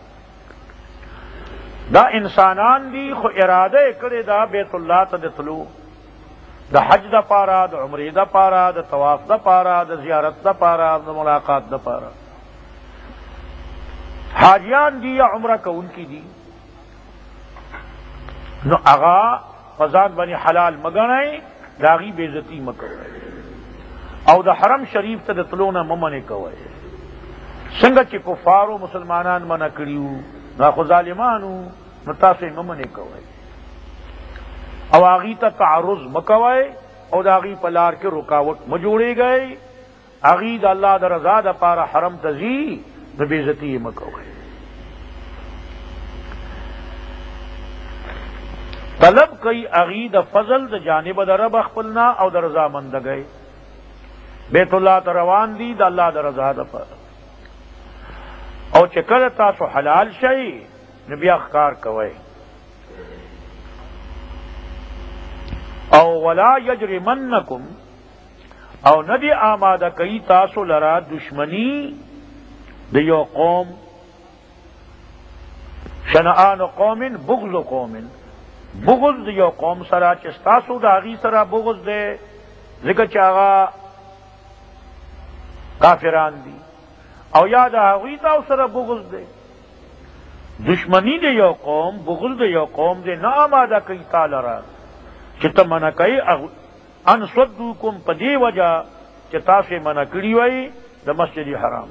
دا انسانان دی خو ارادہ کرے دا بیت اللہ تا دتلو دا حج دا پارا دا عمری دا پارا دا طواف دا پارا دا زیارت دا پارا دا ملاقات دا پارا حاجیان دی یا عمرہ کا ان کی دی نو اغا فضان بنی حلال مگنائی داغی بیزتی مکوئی او دا حرم شریف تا دتلونا ممن کوئی سنگا چی کفارو مسلمانان منع کریو نا خو ظالمانو نو تاسو ممن کوئی او آغی تا تعرض مکوئی او دا آغی پلار کے رکاوٹ مجوڑے گئے آغی دا اللہ دا رضا دا پارا حرم تزی دا بیزتی مکوئی. طلب کئی اغی دا فضل دا جانب دا رب اخپلنا او دا رضا مند گئے بیت اللہ تا روان دی دا اللہ دا رضا دا پارا او چکر تاسو حلال شئی نبی اخکار کوئی او ولا یجرمنکم او ندی آمادہ کئی تاسو لرا دشمنی دیو قوم شنآن قوم بغض قوم بغض دیو قوم سرا چستاسو داغی سرا بغض دے ذکر چاغا کافران دی او یا داغی تاو سرا بغض دے دشمنی دیو قوم بغض دیو قوم دے نا آمادہ کئی تالرا چتا منع کئی ان صدوکم پدی وجہ چتا سے منع کری وئی دا مسجد حرام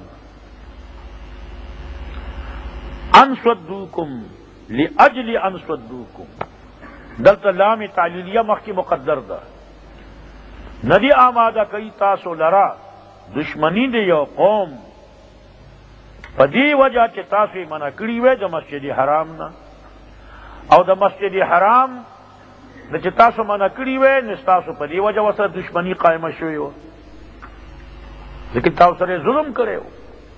ان صدوکم لاجل ان صدوکم دلتا لام تعلیلیہ مخی مقدر دا ندی آمادہ کئی تاسو لرا دشمنی دے یو قوم پدی وجہ چی تاسو منع کری وے دا مسجد حرام نا او دا مسجد حرام دا چی تاسو منع کری وے نستاسو پدی وجہ وسر دشمنی قائم شوئی ہو لیکن تاسو سر ظلم کرے ہو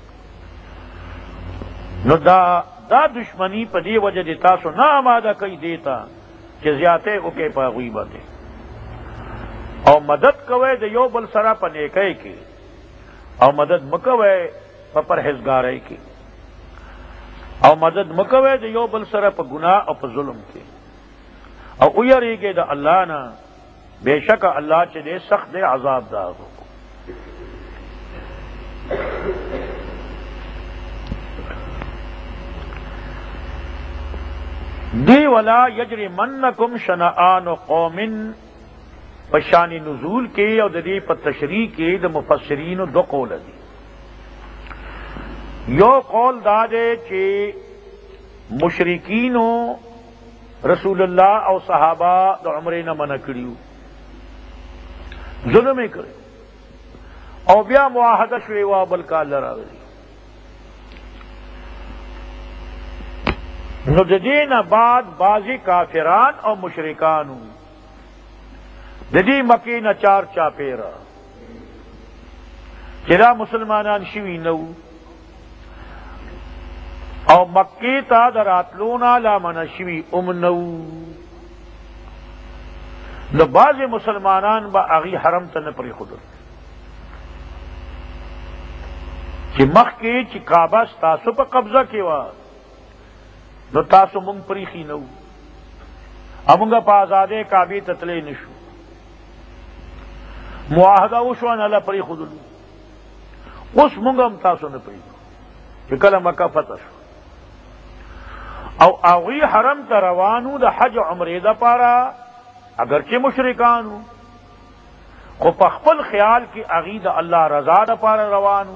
نو دا دشمنی پدی وجہ دی تاسو نا آمادہ کئی دیتا کہ زیادے اوکے پاغوی باتے او مدد کوئے دا یو بل سرا پا نیکے کی او مدد مکوئے پا پرہزگارے کی او مدد مکوئے دا یو بل سرا پا گناہ او پا ظلم کی او اویری گے دا اللہ نا بے شک اللہ چے دے سخت دے عذاب دا ہو دی ولا یجرمنکم شنآن قوم پشان نزول کے او دی پر تشریح کے دا مفسرین دو قول دی یو قول دادے چے مشرکین رسول اللہ او صحابہ دا عمرین منع کریو ظلم کرے او بیا معاہدہ شوی وابلکا لرا گئی نو دین بعد بازی کافران اور مشرکانو ددی مکی نہ چار چاپیرا چرا مسلمانان شوی نو او مکی تا دراتلونا لا من شوی نو نو باز مسلمانان با اغی حرم تا نپری خودر چی مخ کی چی کعبہ ستاسو پا قبضہ کیوا نو تاسو منگ پریخی نو امونگا پا آزادے کعبی تتلے نشو معاہدہ وشوان اللہ پری خودلو اس منگا ہم تاسو نپری چکل مکہ فتح شو او اوی حرم تا روانو دا حج عمرے دا پارا اگرچہ مشرکانو خو پخپل خیال کی اغی دا اللہ رضا دا پارا روانو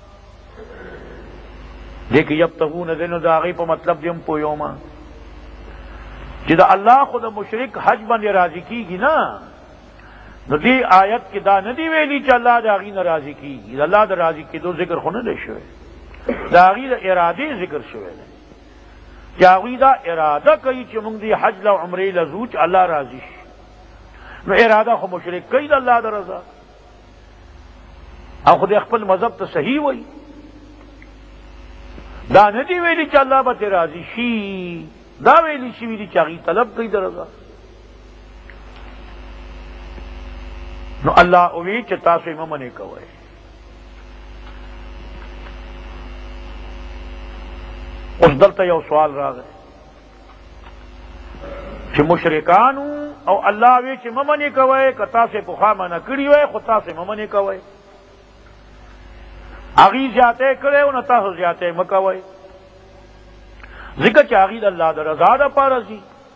دیکھ یبتغون دینو دا اغی پا مطلب دیم پویوما چی دا اللہ خود مشرک حج بند راضی کی گی نا نو دی آیت کې دا ندی ویلی چې الله د هغې نه راضي کېږي، د الله د راضي کېدو ذکر خو نه دی شوی، د هغې د ارادې ذکر شوی دی چې هغوی دا اراده کوي چې موږ دی حج له عمرې له ځو چې الله راضي شي. نو اراده خو مشرک کوي د الله د رضا، او خو د خپل مذهب ته صحیح وایي، دا ندی ویلی چې الله به ترې راضي شي، دا ویلی شوي دي چې هغې طلب کوي د رضا. نو الله اوی چې تاسو یې مه منې کوئ. اوس دلته یو سوال راغی چې مشرکانو او الله وی چې مه منې کوئ، که تاسو یې پخوا منع کړي وی خو تاسو یې مه منې کوئ، هغې زیاتی کړی و نو تاسو زیاتی مه کوئ، ځکه چې هغې د الله د رضا دپاره ځي،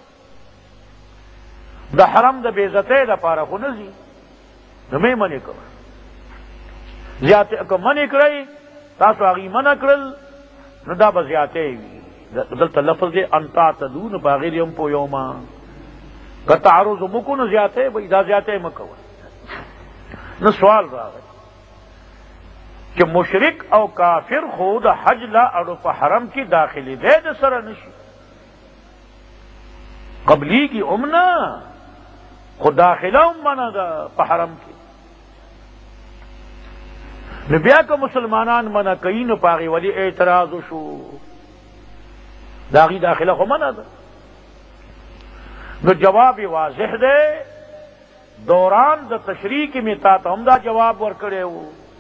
د حرم د بېعزتۍ دپاره خو نه ځي. نو مې منې کوئ، زیاتی که منې کړئ تاسو هغې منع کړل نو دا به زیاتی وي. دلته لفظ دی ان تعتدو، نو په هغې دې هم پوهیږم که تعرض مو کو نو زیاتی به دا زیاتی مه کوئ. نو سوال راغی چې مشرک او کافر خو د حج لا اړو په حرم کې داخلي دی د سره نشي، قبلیږي هم نه خو داخله هم منع ده په حرم کې. نو بیا که مسلمانان منع کوي نو په هغې ولې اعتراض وشو، د هغې داخله خو منع ده. نو جواب واضح دی، دوران د تشریح کې مې تا ته هم دا جواب ورکړی و،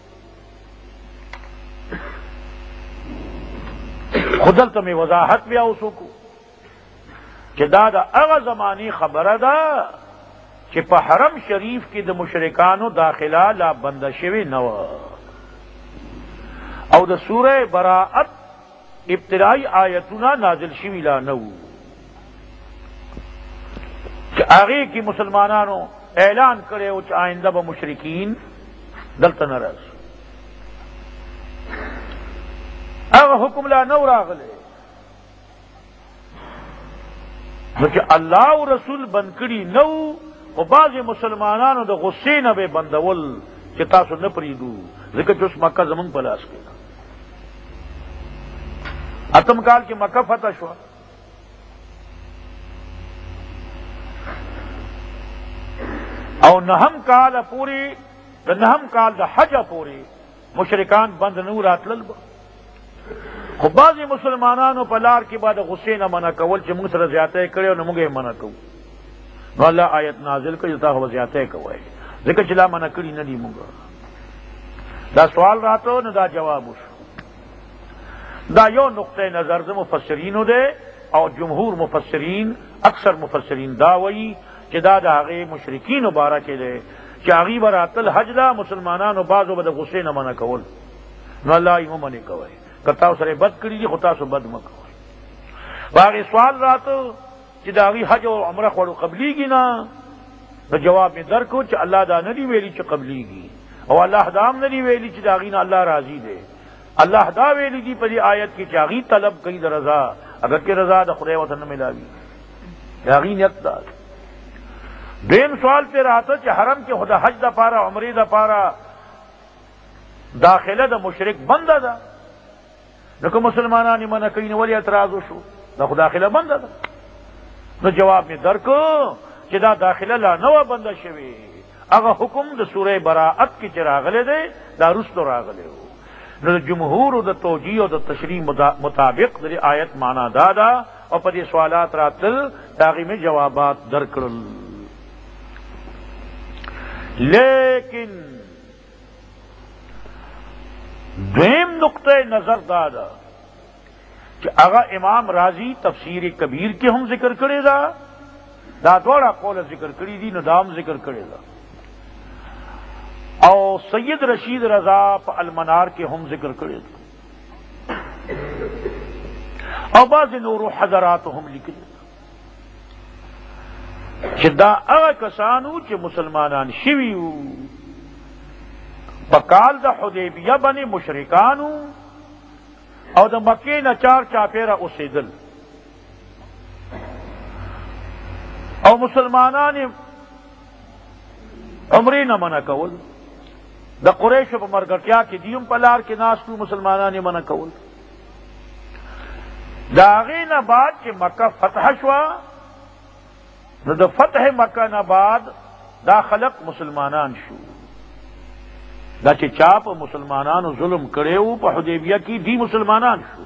خو دلته مې وضاحت بیا اوس وکړو چې دا د هغه زمانې خبره ده چې په حرم شریف کې د مشرکانو داخله لا بنده شوې نه وه، او د سوره براءت ابتدائی آیتونه نازل شوي لا نه وو چې هغې کې مسلمانانو اعلان کړی و چې آینده به مشرکین دلته نه راځي، هغه حکم لا نو راغلی. نو چې الله او رسول بند کړي نو خو بعضې مسلمانانو د غصې نه به بندول چې تاسو نه پرېږدو، ځکه چې اوس مکه زمونږ په لاس کې ده. اتم کال کې مکه فتح شوه، او نهم کال پورې د نهم کال د حجه پورې مشرکان بند نه راتلل به، خو بعضې مسلمانانو په لار کې به د غصې نه منع کول چې موږ سره زیاتی کړی او نو موږ یې منع کوو. نو الله آیت نازل کړي تاسو به زیاتی کوئ، ځکه چې لا منع کړي نه دي موږ. دا سوال راته نو دا جواب وشو. دا یو نقطه نظر د مفسرینو دی، او جمهور مفسرین اکثر مفسرین دا وایي چې دا د هغې مشرکینو باره کې دی چې هغې به راتل حج له مسلمانانو بعضو به د غصې نه منع کول. نو الله یې مه منې کوئ، که تاسو سره بد کړي دي خو تاسو بد مه کوئ. په هغې سوال راته چې د هغې حج او عمره خوړو قبلیږي نه، نو جواب مې درکړو چې الله دا نه دي ویلي چې قبلیږي، او الله دا هم نه دي ویلي چې د هغې نه الله راضي دی. الله دا ویلی دی په دې آیت کې چې هغې طلب کوي د رضا، اگر کې رضا د خدای ورته نه ملاوي، د هغې نیت دا. دویم سوال پې راته چې حرم کې خو د حج دپاره عمرې دپاره داخله د مشرک بنده ده، نو که مسلمانان یې منع کوي نو ولې اعتراض وشو؟ دا خو داخله بنده ده. نو جواب مې درکړو چې دا داخله لا نه وه بنده شوې، هغه حکم د سوره براءت کې چې راغلی دی دا وروسته راغلی و. نو د جمهورو د توجیه او د تشریح مطابق د آیت معنا دا ده، او په دې سوالات راتل د هغې مې جوابات درکړل. لیکن دویم نقطه نظر دا ده چې هغه امام راضي تفسیر کبیر کې هم ذکر کړی ده، دا دواړه قوله ذکر کړي دي، نو دا هم ذکر کړی ده، او سید رشید رضا په المنار کې هم ذکر کړی ده، او بعض نورو حضرات هم لیکلي چې دا هغه کسانو چې مسلمانان شوي وو په کال د حدیبیه باندې مشرکانو او د مکې نه چار چاپیره اوسېدل، او مسلمانان عمرې نه منع کول، د قریشو په مرګټیا کې دیم په لار کې ناستو مسلمانان یې منع کول. د هغې نه بعد چې مکه فتح شوه، نو د فتح مکه نه بعد دا خلق مسلمانان شو. دا چې چا په مسلمانانو ظلم کړی و په حدیبیه کې، دی مسلمانان شو.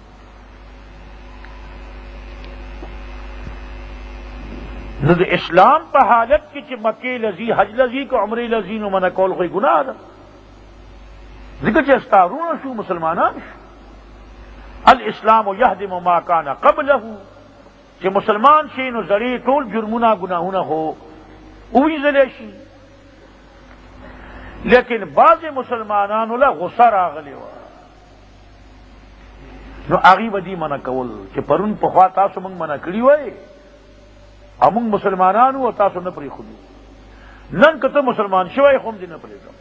نو د اسلام په حالت کې چې مکې لذي حج لذي که عمرې لذي نو منع کول خو ګناه ده، ځکه چې استارونه شو مسلمانان شو. الاسلام یهدم ما کان قبله، چې مسلمان شي نو زړې ټول جرمونه ګناهونه هو وویځلی شي. لیکن بعض مسلمانانو له غصه راغلی وه، نو هغې به دې منع کول چې پرون پخوا تاسو موږ منع کړي وی او موږ مسلمانانو او تاسو نه پرېښودو، نن که ته مسلمان شوی خو هم دې نه پرېږدم.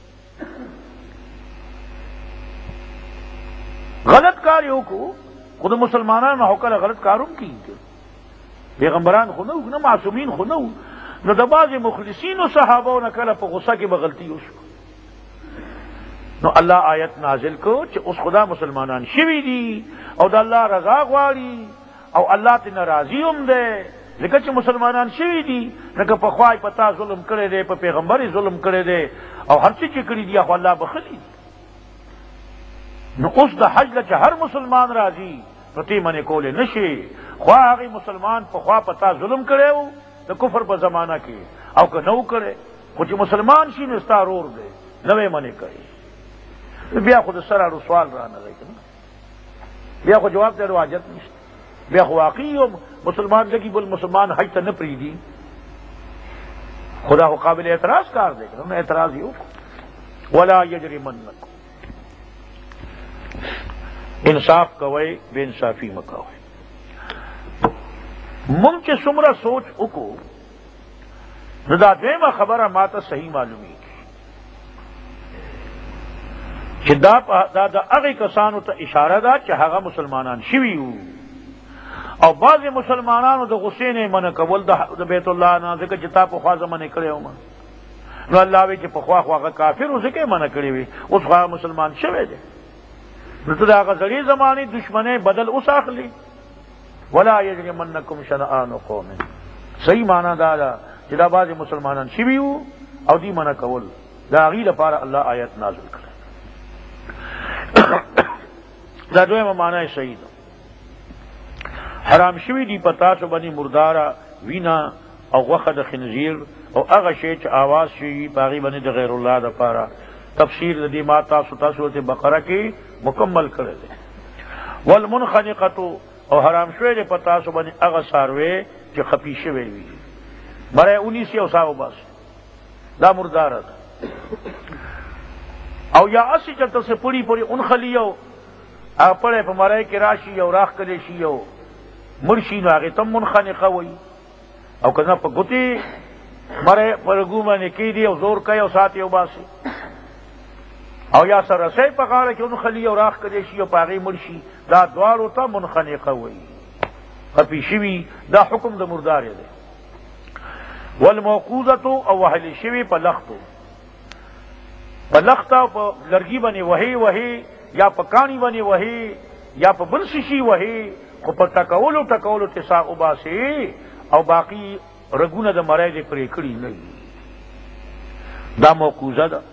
غلط کار یې وکړو، خو د مسلمانانو هو کله غلط کار هم کېږي، پیغمبران خو نه وو، نه معصومین خو نه وو. نو د بعضې مخلصینو صحابو نه کله په غصه کې به غلطي وشو، نو الله آیت نازل کو چې اوس خدا مسلمانان شوي دي او د الله رضا غواړي او الله ته ناراضي هم دی، ځکه چې مسلمانان شوي دي. لکه پخوا یې په تا ظلم کړی دی، په پیغمبر یې ظلم کړی دی او هر څه چې کړي دي خو الله بخلي دي. نو اوس د حج له چې هر مسلمان راځي نو تی منې کولی نه شي، خوا هغې مسلمان پخوا په تا ظلم کړی و د کفر په زمانه کې، او که نه و کړی خو چې مسلمان شي نو ستا رور دی، نه وی منې کوي. بیا خو د سره سوال را نه دی، بیا خو جواب ته حاجت نشته. بیا خو واقعي هم مسلمان لګي بل مسلمان حج ته نه پرېږدي، خدا خو قابل اعتراض کار دی، نو اعتراض یې وکړو. ولا یجرمنکم، انصاف کوئ، بے انصافی مه کوئ. مونږ چې څومره سوچ وکړو نو دا دویمه خبره ما ته صحیح معلومیږي چې دا د هغې کسانو ته اشاره ده چې هغه مسلمانان شوي وو، او بعضې مسلمانانو د غصې نه منع کول د بیت الله نه، ځکه چې تا پخوا زه منع کړی وم. نو الله وایي چې پخوا خو هغه کافر و ځکه یې منع کړی وي، اوس خو هغه مسلمان شوی دی. نو ته د هغه زړې زمانې دشمنۍ بدل اوس اخلي. ولا یجرمنکم شنآن قوم، صحیح معنی دا ده چې دا بعضې مسلمانان شوي وو او دی منع کول، د هغې لپاره الله آیت نازل کړی. دا دویمه معنی صحیح ده. حرام شوي دي په تاسو باندې مرداره وینه او غوښه د خنزیر او هغه شی چې آواز شي په هغې باندې د غیر الله دپاره. تفسیر د دې ما تاسو سورت بقره کې مکمل کړی دی. والمنخنقه، او حرام شوی دی په تاسو باندې هغه څاروی چې خپي شوی وي، بری ونیسي او ساه وباسي، دا مرداره ده. او یا اسی چلته سے پوری پوری انخلی او پړی په مری کې راشي او راښکلی شي او مړ شي، نو هغې ته منخنقه وایي. او که نه په ګوتې مری په رګو باندې کېږدي او زور کوي او سات یې وباسي، او یا سره رسۍ په غاړه کې انخلي او راښکلی شي او په هغې مړ شي، دا دواړو ته منخنقه وایي، خپي شوي. دا حکم د مردارې دی. والموقوذة، او وهلې شوي په لختو، په لخته او په لرګي باندې وهي یا په کاڼي باندې وهي یا په بل څه شي وهي، خو په ټکولو ته ساه وباسي او باقي رګونه د مری دې پرې کړي نه وي، دا موقوذه ده.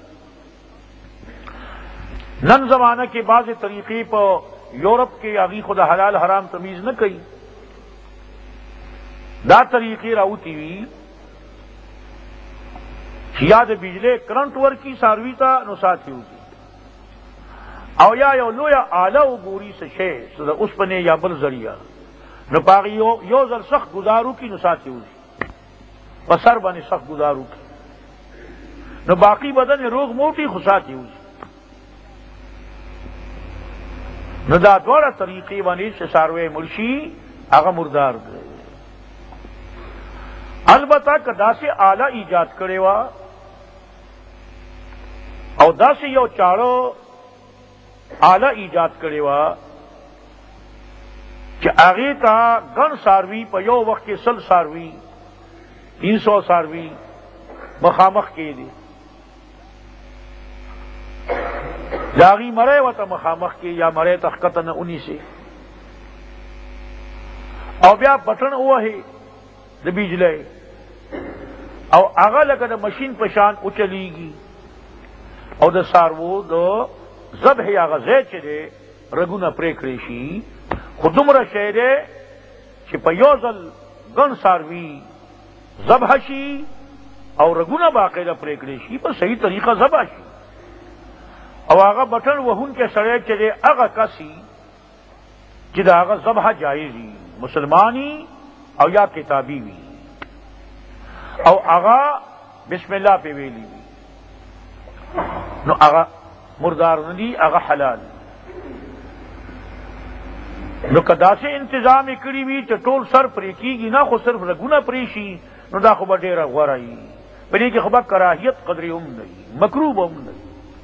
نن زمانه کې بعضې طریقې په یورپ کې هغې خو د حلال حرام تمیز نه کوي، دا طریقې راوتي وي چې یا د بجلی کرنټ ورکي څاروي ته نو ساتي وځي، او یا یو لویه آله وګوري څه شی څه د اوسپنې یا بل ذریعه، نو په هغې یو ځل سخت ګزار وکړي نو ساتي وځي، په سر باندې سخت ګزار وکړي نو باقي بدن روغ موټي خو ساتي وځي. نو دا دواړه طریقې باندې چې څاروی مړ شي هغه مردار دی. البته که داسې آله ایجاد کړې وه او داسې یو چاړه آله ایجاد کړې وه چې هغې ته ګڼ څاروي په یو وخت کې 100 څاروي 300 څاروي مخامخ کی دی جاغی مرے و تا مخامخ کی یا مرے تخکتن انہی سے او بیا بٹن اوہی دا بیجلے او آغا لگا دا مشین پشان اچلی گی او دا سارو دا ذبح آغا زید چے دے رگونا پریکریشی خودم را شہرے چی پا یوزل گن ساروی ذبح شی او رگونا باقیدہ پریکریشی پا صحیح طریقہ ذبح شی او آغا بٹن وہن کے سڑے چے دے آغا کسی چی دا آغا ذبح جائزی مسلمانی او یا کتابی وی او آغا بسم اللہ پہ ویلی وی نو آغا مردار ندی آغا حلال نو کدا سے انتظام کری وی چا ٹول سر پری کی گی نا خو صرف رگونا پریشی نو دا خوبا دیر غورائی پری کی خوبا کراہیت قدری نئی مکروب نئی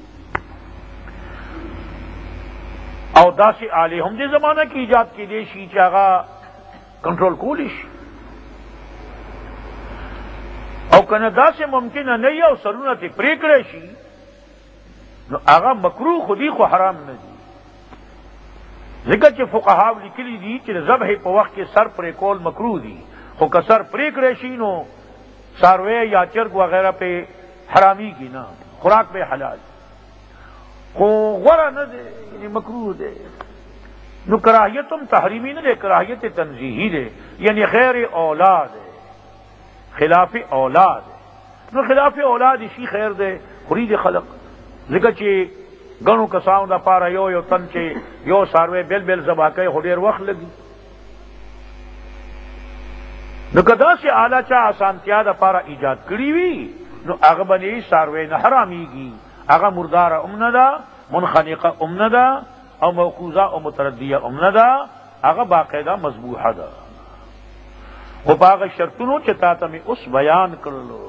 او دا سے آلے ہم دے زمانہ کی ایجاد کی دیشی چاگا کنٹرول کولیش او کنا دا سے ممکن نہیں او سرونہ تے پریکڑے شی نو آغا مکروہ خودی خو حرام ندی ذکر چے فقہاو لکلی دی چے ذبح پا وقت کے سر پریکول مکروہ دی خو کا سر پریکڑے شی نو ساروے یا چرگ وغیرہ پہ حرامی کی نا خوراک پہ حلال خو غورا نہ دے یعنی مکروہ دے نو کراہیتم تحریمی نہ دے کراہیت تنزیہی دے یعنی خیر اولاد ہے خلاف اولاد ہے نو خلاف اولاد اسی خیر دے خرید خلق ذکر چی گنو کساؤں دا پارا یو تن چی یو ساروے بیل بیل زبا کئی خودیر وقت لگی نو کدا سے آلہ چا آسانتیا دا پارا ایجاد کری وی نو اغبنی ساروے نہ حرامی گی اغا مردار امندا منخنقہ امندا او موقوزہ او متردیہ امندا اغا باقاعدہ مذبوحہ دا وہ باغ شرطنو چتا تمہیں اس بیان کر لو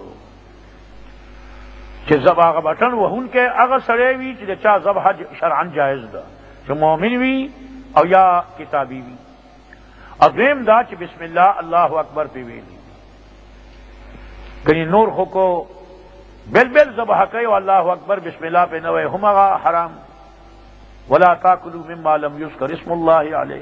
چھ زب آغا بٹن وہن کے اغا سڑے وی چھ چا ذبح شرعن جائز دا چھ مومن وی او یا کتابی وی اذیم دا چھ بسم اللہ اللہ اکبر پہ ویلی کنی نور خو کو بل بل ذبح کئی و اللہ اکبر بسم اللہ پہ نوے ہمغا حرام ولا تاکلوا مما لم یذکر اسم اللہ علیہ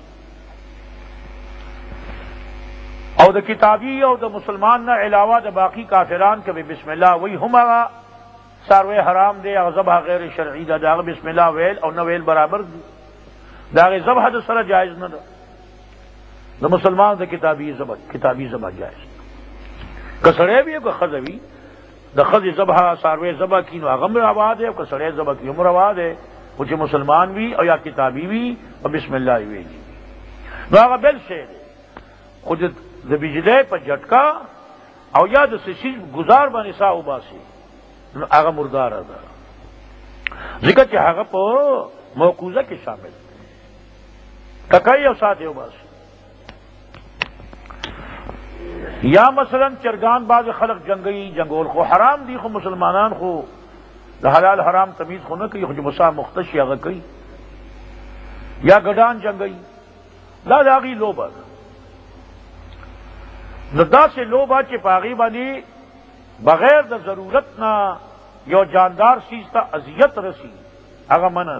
او دا کتابی او دا مسلمان نہ علاوہ دا باقی کافران کے بسم اللہ وہی ہمغا ساروے حرام دے او ذبح غیر شرعی دا دا بسم اللہ ویل او نویل برابر دی دا ذبح دا سر جائز نہ دا مسلمان دا کتابی ذبح جائز کسڑے بھی ہے خزوی دا خز ذبح ساروے ذبح کی نو اغم رواد ہے کسڑے ذبح کی عمر رواد ہے کچھ مسلمان بھی او یا کتابی بھی اور بسم اللہ وی جی نو آغا بل سے خود دا بجلے پا جھٹکا او یا دا سیز گزار با نساء باسی نو آغا مردار دا ذکر چاہ آغا پا موقوزہ کے شامل ککائی او ساتھ باسی یا مثلا چرگان باز خلق جنگئی جنگول خو حرام دی خو مسلمانان خو دا حلال حرام تمیز خو نہ کئی خو مسا مختش یا کئی یا گڈان جنگئی لا داغی لوبا ندا سے لوبا چے پاغی بانی بغیر دا ضرورت نہ یو جاندار چیز تا اذیت رسی اگا منع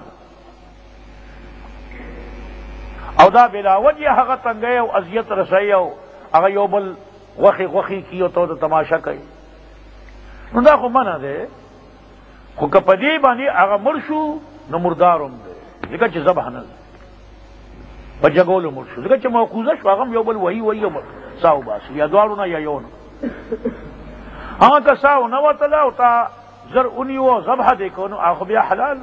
او دا بلا وجہ حقا تنگئے او اذیت رسی او اگا یو بل غخی کیو تو دا تماشا کئی نو دا خو منع دے خو کپدی بانی اگا مرشو نو مردارم دے ذکر چھ ذبح نہ پا جگولو مرشو ذکر چھ موقوزہ شو اغم یو بل وہی ساو باسی یا دوارو یا یونو ہاں کا ساو نو تلا تا زر انیو ذبح دیکھو نو آخو بیا حلال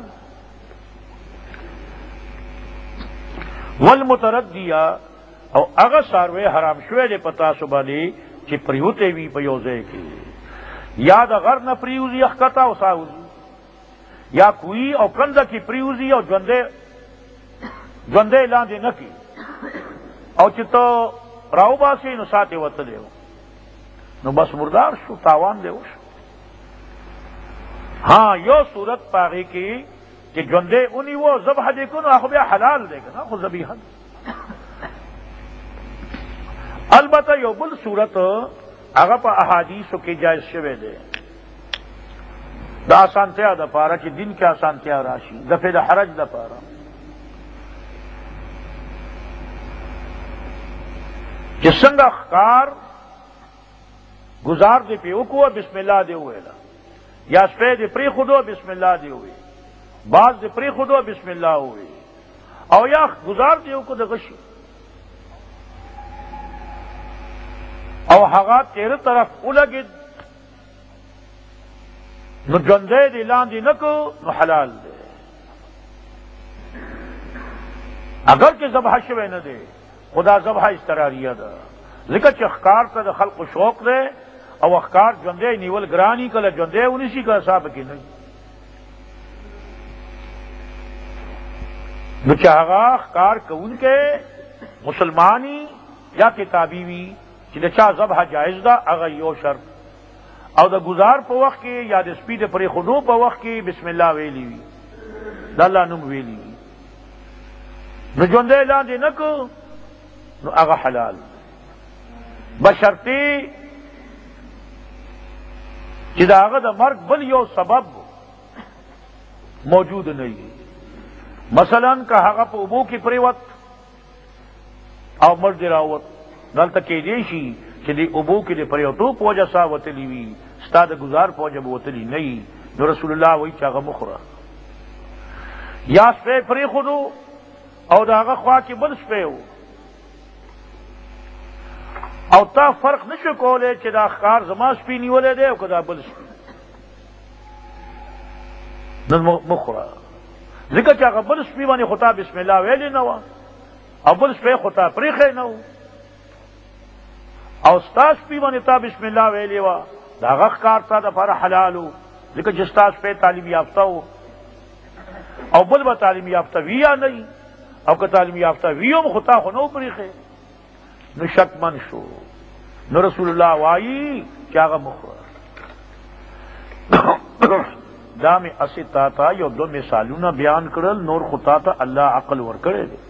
والمتردیہ او اغا ساروے حرام شوے دے پتا سبالی چی پریوتے وی پیوزے کی یا دا غر نہ پریوزی اخکتا او ساوزی یا کوئی او کندہ کی پریوزی او جوندے لاندے نکی او چی تو راو باسی نو ساتے وطلے ہو نو بس مردار شو تاوان دے ہو شو ہاں یو صورت پاگی کی کہ جوندے انہی وہ ذبح دیکھو نو آخو بیا حلال دے گا نا خو ذبیحن البتہ یو بل صورت هغه په احادیثو کې جایز شوی دی دا آسانتیا د پاره چې دین کې آسانتیا راشي دفع د حرج د پاره چې څنګه ښکار گزار دې پې وکړو بسم الله دې وویله یا سپی دې پرېښودو بسم الله دې ووی باز دې پرېښودو بسم الله ووی او یا گزار دې وکړو د غشي او هغه تیره طرف ولګېد نو ژوندی دې لاندې نه کړو نو حلال دی اگر که ذبح شوی نه دی خدا ذبح استراریه ده ځکه چې ښکار ته د خلقو شوق دی او ښکار ژوندی نیول ګراني کله ژوندی ونیسي کله صاحب کې نه نو چې هغه ښکار کوونکی مسلمانی یا کتابی وي چې د چا ذبح جایز ده هغه یو شرط او د گزار په وخت کې یا د سپي د پرېښودو په وخت کې بسم الله ویلی وي د الله نوم ویلی وي نو ژوندی لاندې نه کړو نو هغه حلال بشرطې چې د هغه د مرګ بل یو سبب موجود نه وي مثلا که هغه په اوبو کې پرېوت او مړ دې راووت دلته کېدی شي چې د اوبو کې د پرېوتو په وجه ساه وتلي وي ستا د گزار په وجه به وتلي نه وي نو رسول الله وایي چې هغه مخوره یا سپی پرېښودو او د هغه خوا کې بل سپی و او تا فرق نشو کولی چې دا ښکار زما سپي نیولی دی او که دا بل سپي نن مخوره ځکه چې هغه بل سپي باندې خو تا بسم الله ویلې نه وه او بل سپی خو تا پرېښی نه و او ستا سپي باندې تا بسم الله ویلې وه د هغه ښکار تا دپاره حلال و ځکه چې ستا سپی تعلیم یافته و او بل به تعلیم یافته وي یا نه او که تعلیم یافته وي هم خو تا خو نه و پرېښی نو شکمن شو نو رسول الله وایي چې هغه مخوره دا مې اسې تا ته یو دو مثالونه بیان کړل نور خو تا ته الله عقل ورکړی دی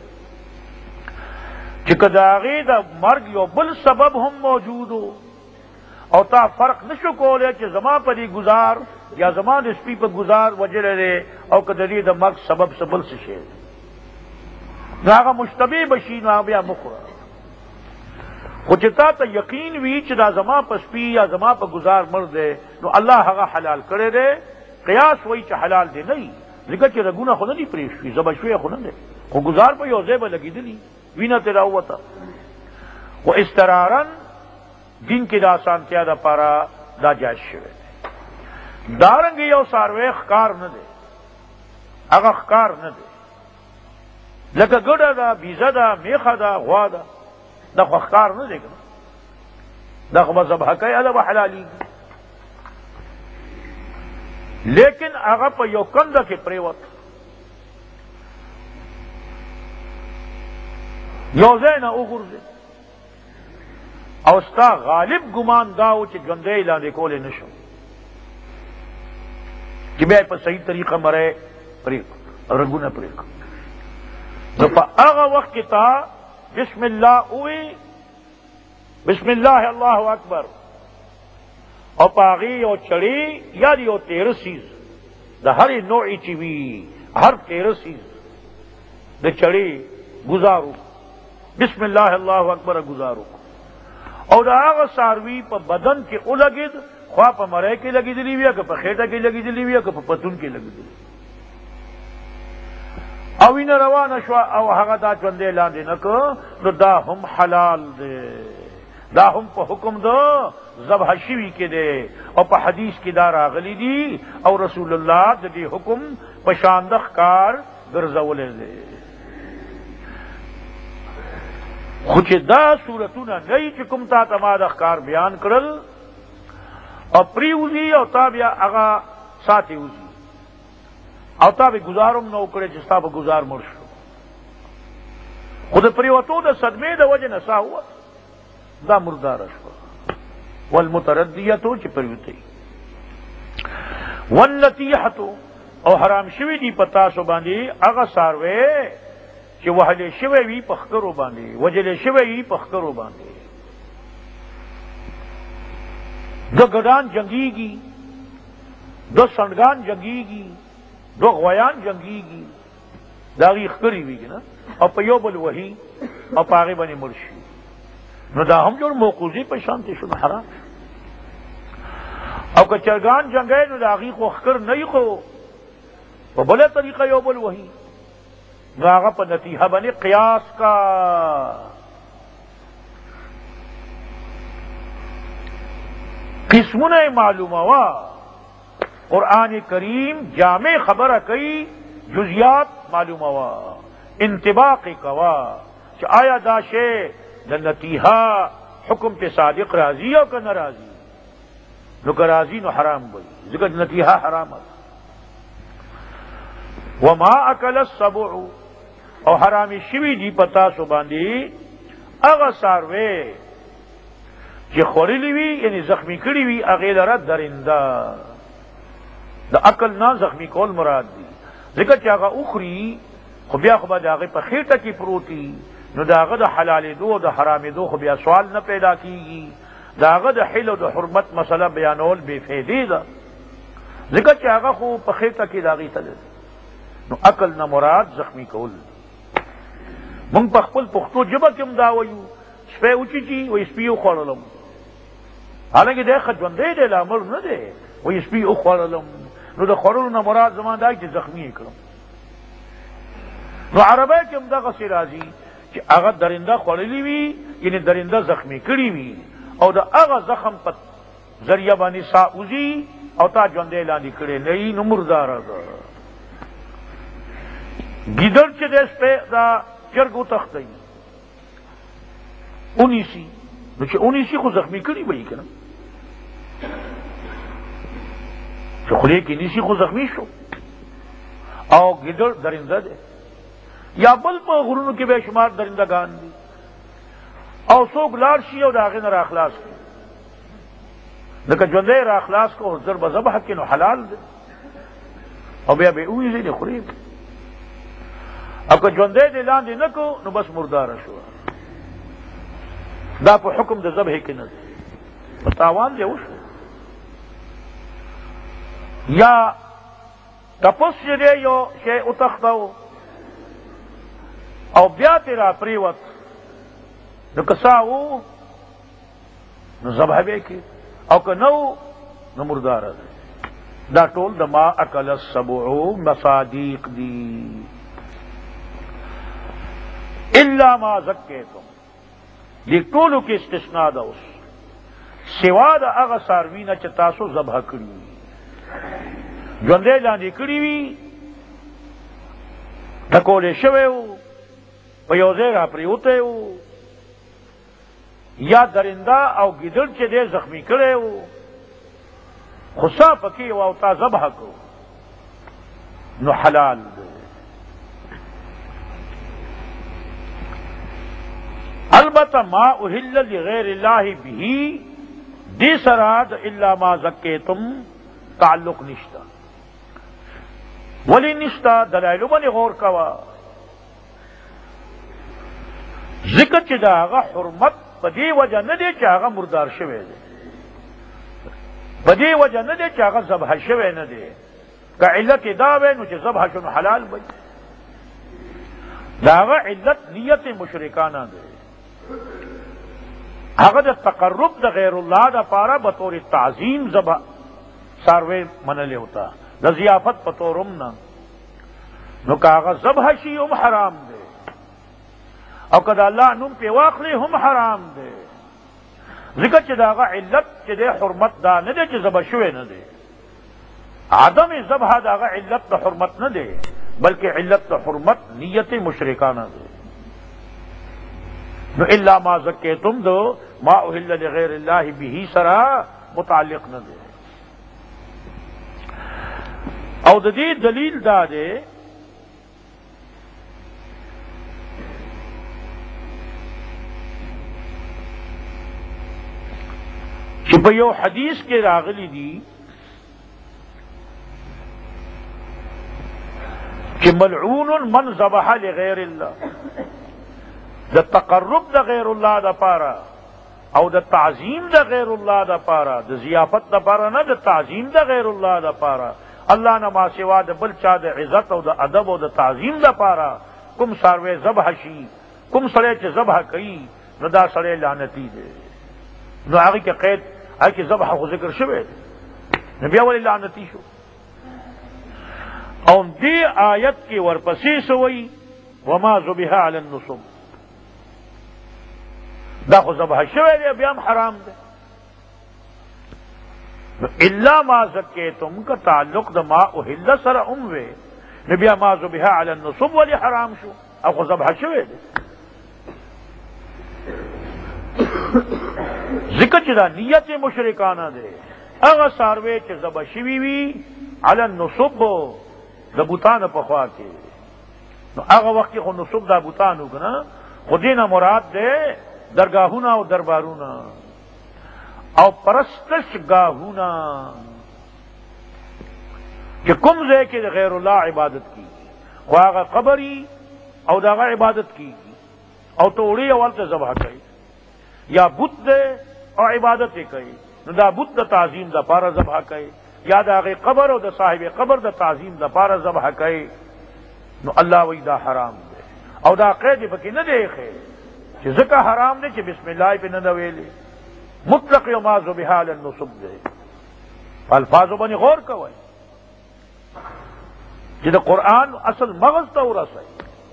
چې که د هغې د مرګ یو بل سبب هم موجود و او تا فرق نشو کولی چې زما په دې گزار یا زما د سپي په گزار وجلی دی او که د دې د مرګ سبب څه بل څه شی نو هغه مشتبه بشي نو هغه بیا مخوره خو چې تا ته یقین وي چې دا زما په سپي یا زما په گزار مړ دی نو الله هغه حلال کړی دی قیاس وایي چې حلال دی نه وي ځکه چې رګونه خو نه دي پرې شوي ذبح شوی خو نه دی خو گزار په یو ځای به لګېدلي وینه ترې راووته خو استرارن دین کې د اسانتیا دپاره دا جایز شوی دی دارنګې یو څاروی ښکار نه دی هغه ښکار نه دی لکه ګډه ده بیزه ده میخه ده غوا ده دا خو ښکار نه دی که دا خو به ذبحه کوي هله به حلالېږي لیکن هغه په یو کنده کې پرېوت یو ځای نه وغورځېد او ستا غالب ګمان دا و چې ژوندی لاندې کولی نه شو چې بیا یې په صحیح طریقه مری پرېږد رګونه پرېږد نو په هغه وخت کې تا بسم الله اوی بسم الله الله اکبر او په هغې یو چړې یا د یو تیره سیز د هرې نوعی چې وي هر تیره سیز د چړې گزارو بسم الله الله اکبر گزارو او د هغه څاروي په بدن کې ولګېد خوا په مری کې لګېدلي وي که په خېټه کې لګېدلي وي که په پتون کې لګېدلي او وینه روانه شوه او هغه دا ژوندی لاندې نه که نو دا هم حلال دی دا هم په حکم د ذبح شوي کې دی او په حدیث کې دا راغلی دي او رسول الله د دې حکم په شان د ښکار ګرځولی دی خو چې دا صورتونه نه وي چې کوم تا ته ما د ښکار بیان کړل او پرېوځي او تا بیا هغه ساتې وځي او تا به گزار هم نه وکړی چې ستا به گزار مړ شو خو د پرېوتو د صدمې د وجې نه ساه ووت دا مرداره شوه والمتردیتو چې پرېوتی والنتیحتو او حرام شوي دي په تاسو باندې هغه څاروی چې وهلی شوی وي په ښکرو باندې وجلی شوی وي په ښکرو باندې دو گډان جنگیږي، دو سنډګان جنگیږي، دو غویان جنگیږي، دا غي خکری ویږي نه، او په یو بل وهي او په هغې باندې مړ شي، نو دا هم جوړ موقوذي په شانتې شو، حرام. او که چرګان جنګی نو د هغې خو خکر نه وي، خو په بله طریقه یو بل وهي، نو هغه په نتیحه باندې قیاس کا. قسمونه معلومه وا، قرآن کریم جامع خبره کوي، جزیات معلومه وا، انطباق کوا چې آیا دا شی د نتیحه حکم پہ صادق راضی او که ناراضی، نو که راضی نو حرام بوي، ځکه نتیحه حرام ده. وما اکل السبع، او حرام شوی دی پتا سو باندې هغه څاروی چې خوړلی وي، یعنی زخمی کړي وي، هغې لره درنده، د عقل نه زخمی کول مراد دی، ځکه چې هغه اخري خو بیا خو به د هغې په خېټه کې پروتي، نو د هغه د حلالېدو او د حرامېدو خو بیا سوال نه پیدا کېږي، د هغه د حل او د حرمت مسله بیانول بې فایدې ده، ځکه چې هغه خو په خېټه کې د هغې تللی، نو عقل نه مراد زخمی کول. مونږ په خپل پښتو ژبه کې هم دا وایو، سپی وچیچي وایي سپي وخوړلم، حالانکې دی ښه ژوندی دی، لا مړ نه دی، وایي سپي وخوړلم، نو د خوړلو نه مراد زما دا چې زخمی یې کړم. نو عربی کې هم دغسې راځي چې هغه درنده خوړلی وي، یعنی درنده زخمی کړي وي، او د هغه زخم په ذریعه باندې سا وځي او تا ژوندی لاندې کړی نه وي، نو مرداره ده. ګیدړ چې دی سپی دا چرګ وتښتوي ونیسي، نو چې ونیسي خو زخمی کړي به یې که نه، چې خولې کې نیسي خو زخمی شو، او ګیدړ درنده دی. یا بل په غرونو کې بے شمار درندگان دي، او څوک لاړ شي او د هغې نه راخلاص کړي، لکه ژوندی راخلاص کو زر به ذبح کړي نو حلال دی، او بیا به یې وویځي د خوري، او که ژوندی دې لاندې نه کو نو بس مرداره شو، دا په حکم د ذبح کې نه دی، په تاوان دی وشو. یا تپس چې دی یو شی وتښتو او بیا تې را پریوت، نو که سا و نو ذبح به یې کړي، او که نه و نو مرداره دی. دا ټول د ما اکل السبع مصادیق دي، الا ما زکیتم، دې ټولو کې استثناء ده اوس، سوا د هغه څاروي نه چې تاسو ذبح کړي وي، ژوندی لاندې کړي وي، ټکولی شوی و، په یو ځای را پرېوتی و، یا درنده او ګیدړ چې دی زخمی کړی و، خو سا پکې و او تا ذبح کړو، نو حلال دی. البته ما اهل لغیر الله به دی سره د الا ما زکیتم تعلق نشتا، ولی نشتا دلائلو باندې غور کوا، ذکر چې دا هغه حرمت په دې وجه نه دی چې هغه مردار شوی دی، په دې وجه نه دی چې هغه ذبح شوی نه دی، که علت دا وی نو چې ذبح شو حلال وي، دا هغه علت نیت مشرکانه دی، هغه د تقرب د غیر الله د پاره بطور تعظیم ذبح څاروی منلی ہوتا، د ضیافت په طور هم نه، نو که هغه ذبح شي هم حرام دی، او که د الله نوم پې واخلي هم حرام دی، ځکه چې د هغه علت چې دی حرمت دا نه دی چې ذبح شوی نه دی، عدم ذبح د هغه علت د حرمت نه دی، بلکې علت د حرمت نیت مشرکانه دی. نو الا ما زکیتم دو ما اهل لغیر الله به سرا متعلق نه دی. او د دې دلیل دا دی چې په یو حدیث کې راغلی دی کہ ملعون من ذبح لغیر اللہ، دا تقرب دا غیر اللہ دا پارا او د تعظیم د غیر الله د پاره د ضیافت د پاره نه د تعظیم د غیر الله د پاره الله نه ما سوا د بل چا د عزت او د ادب او د تعظیم د پاره کوم سروي ذبح شي کوم سره چې ذبح کوي نو دا سره لعنتی دی نو هغه کې قید هغه کې ذبح خو ذکر شوی نو بیا ولې لعنتی شو او دې آیت کې ورپسې سوی وما ذبح علی النصب دا خو ذبح شوی دی بیا هم حرام دی الا ما زکیتم کا تعلق د ما اهل سره وی نو بیا ما ذبح علی النصب ولی حرام شو او خو ذبح شوی دی ذکر چې دا نیت مشرکانه دی هغه ساروی چې ذبح شوی وي علی النصب د بوتانو په خوا کې نو هغه وخت کې خو نصب دا بوتانو کنه خو دینه مراد دی درگاهونه او دربارونه او پرستشگاهونه چې کوم ځای کې د غیر الله عبادت کیږي خو هغه قبري او دغه عبادت کیږي او توړي او ورته ذبح کوي یا بت دی او عبادت یې کوي نو دا بت د تعظیم د پاره ذبح کوي یا د هغې قبر او د صاحب قبر د تعظیم د پاره ذبح کوي نو الله وی دا حرام دی او دا قید پکې نه دی خیر چې ځکه حرام دی چې بسم الله پې نه ده ویلې مطلق یو ما ذبح علی النصب دی الفاظو باندې غور کوئ چې د قرآن اصل مغز ته ورسئ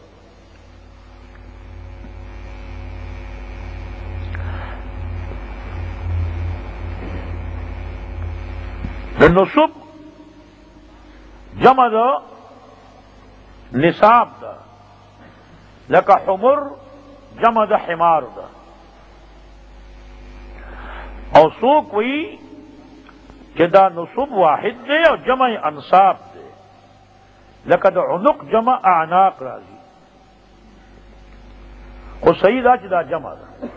د نصب جمع د نصاب ده لکه حمر جمع د حمار ده او څوک وی چې دا نصب واحد دی او جمع انصاب دی لکه د عنق جمع اعناق راځي خو صحیح دا چې دا جمع ده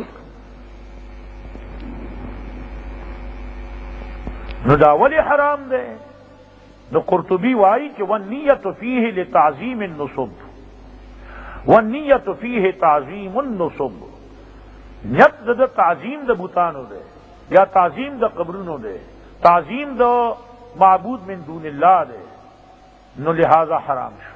نو دا ولی حرام دے نو قرطبی وائی کہ والنیت فیہ لتعظیم النصب والنیت فیہ تعظیم النصب نیت دا تعظیم دا بوتانو دے یا تعظیم دا قبرونو دے تعظیم دا معبود من دون اللہ دے نو لہذا حرام شو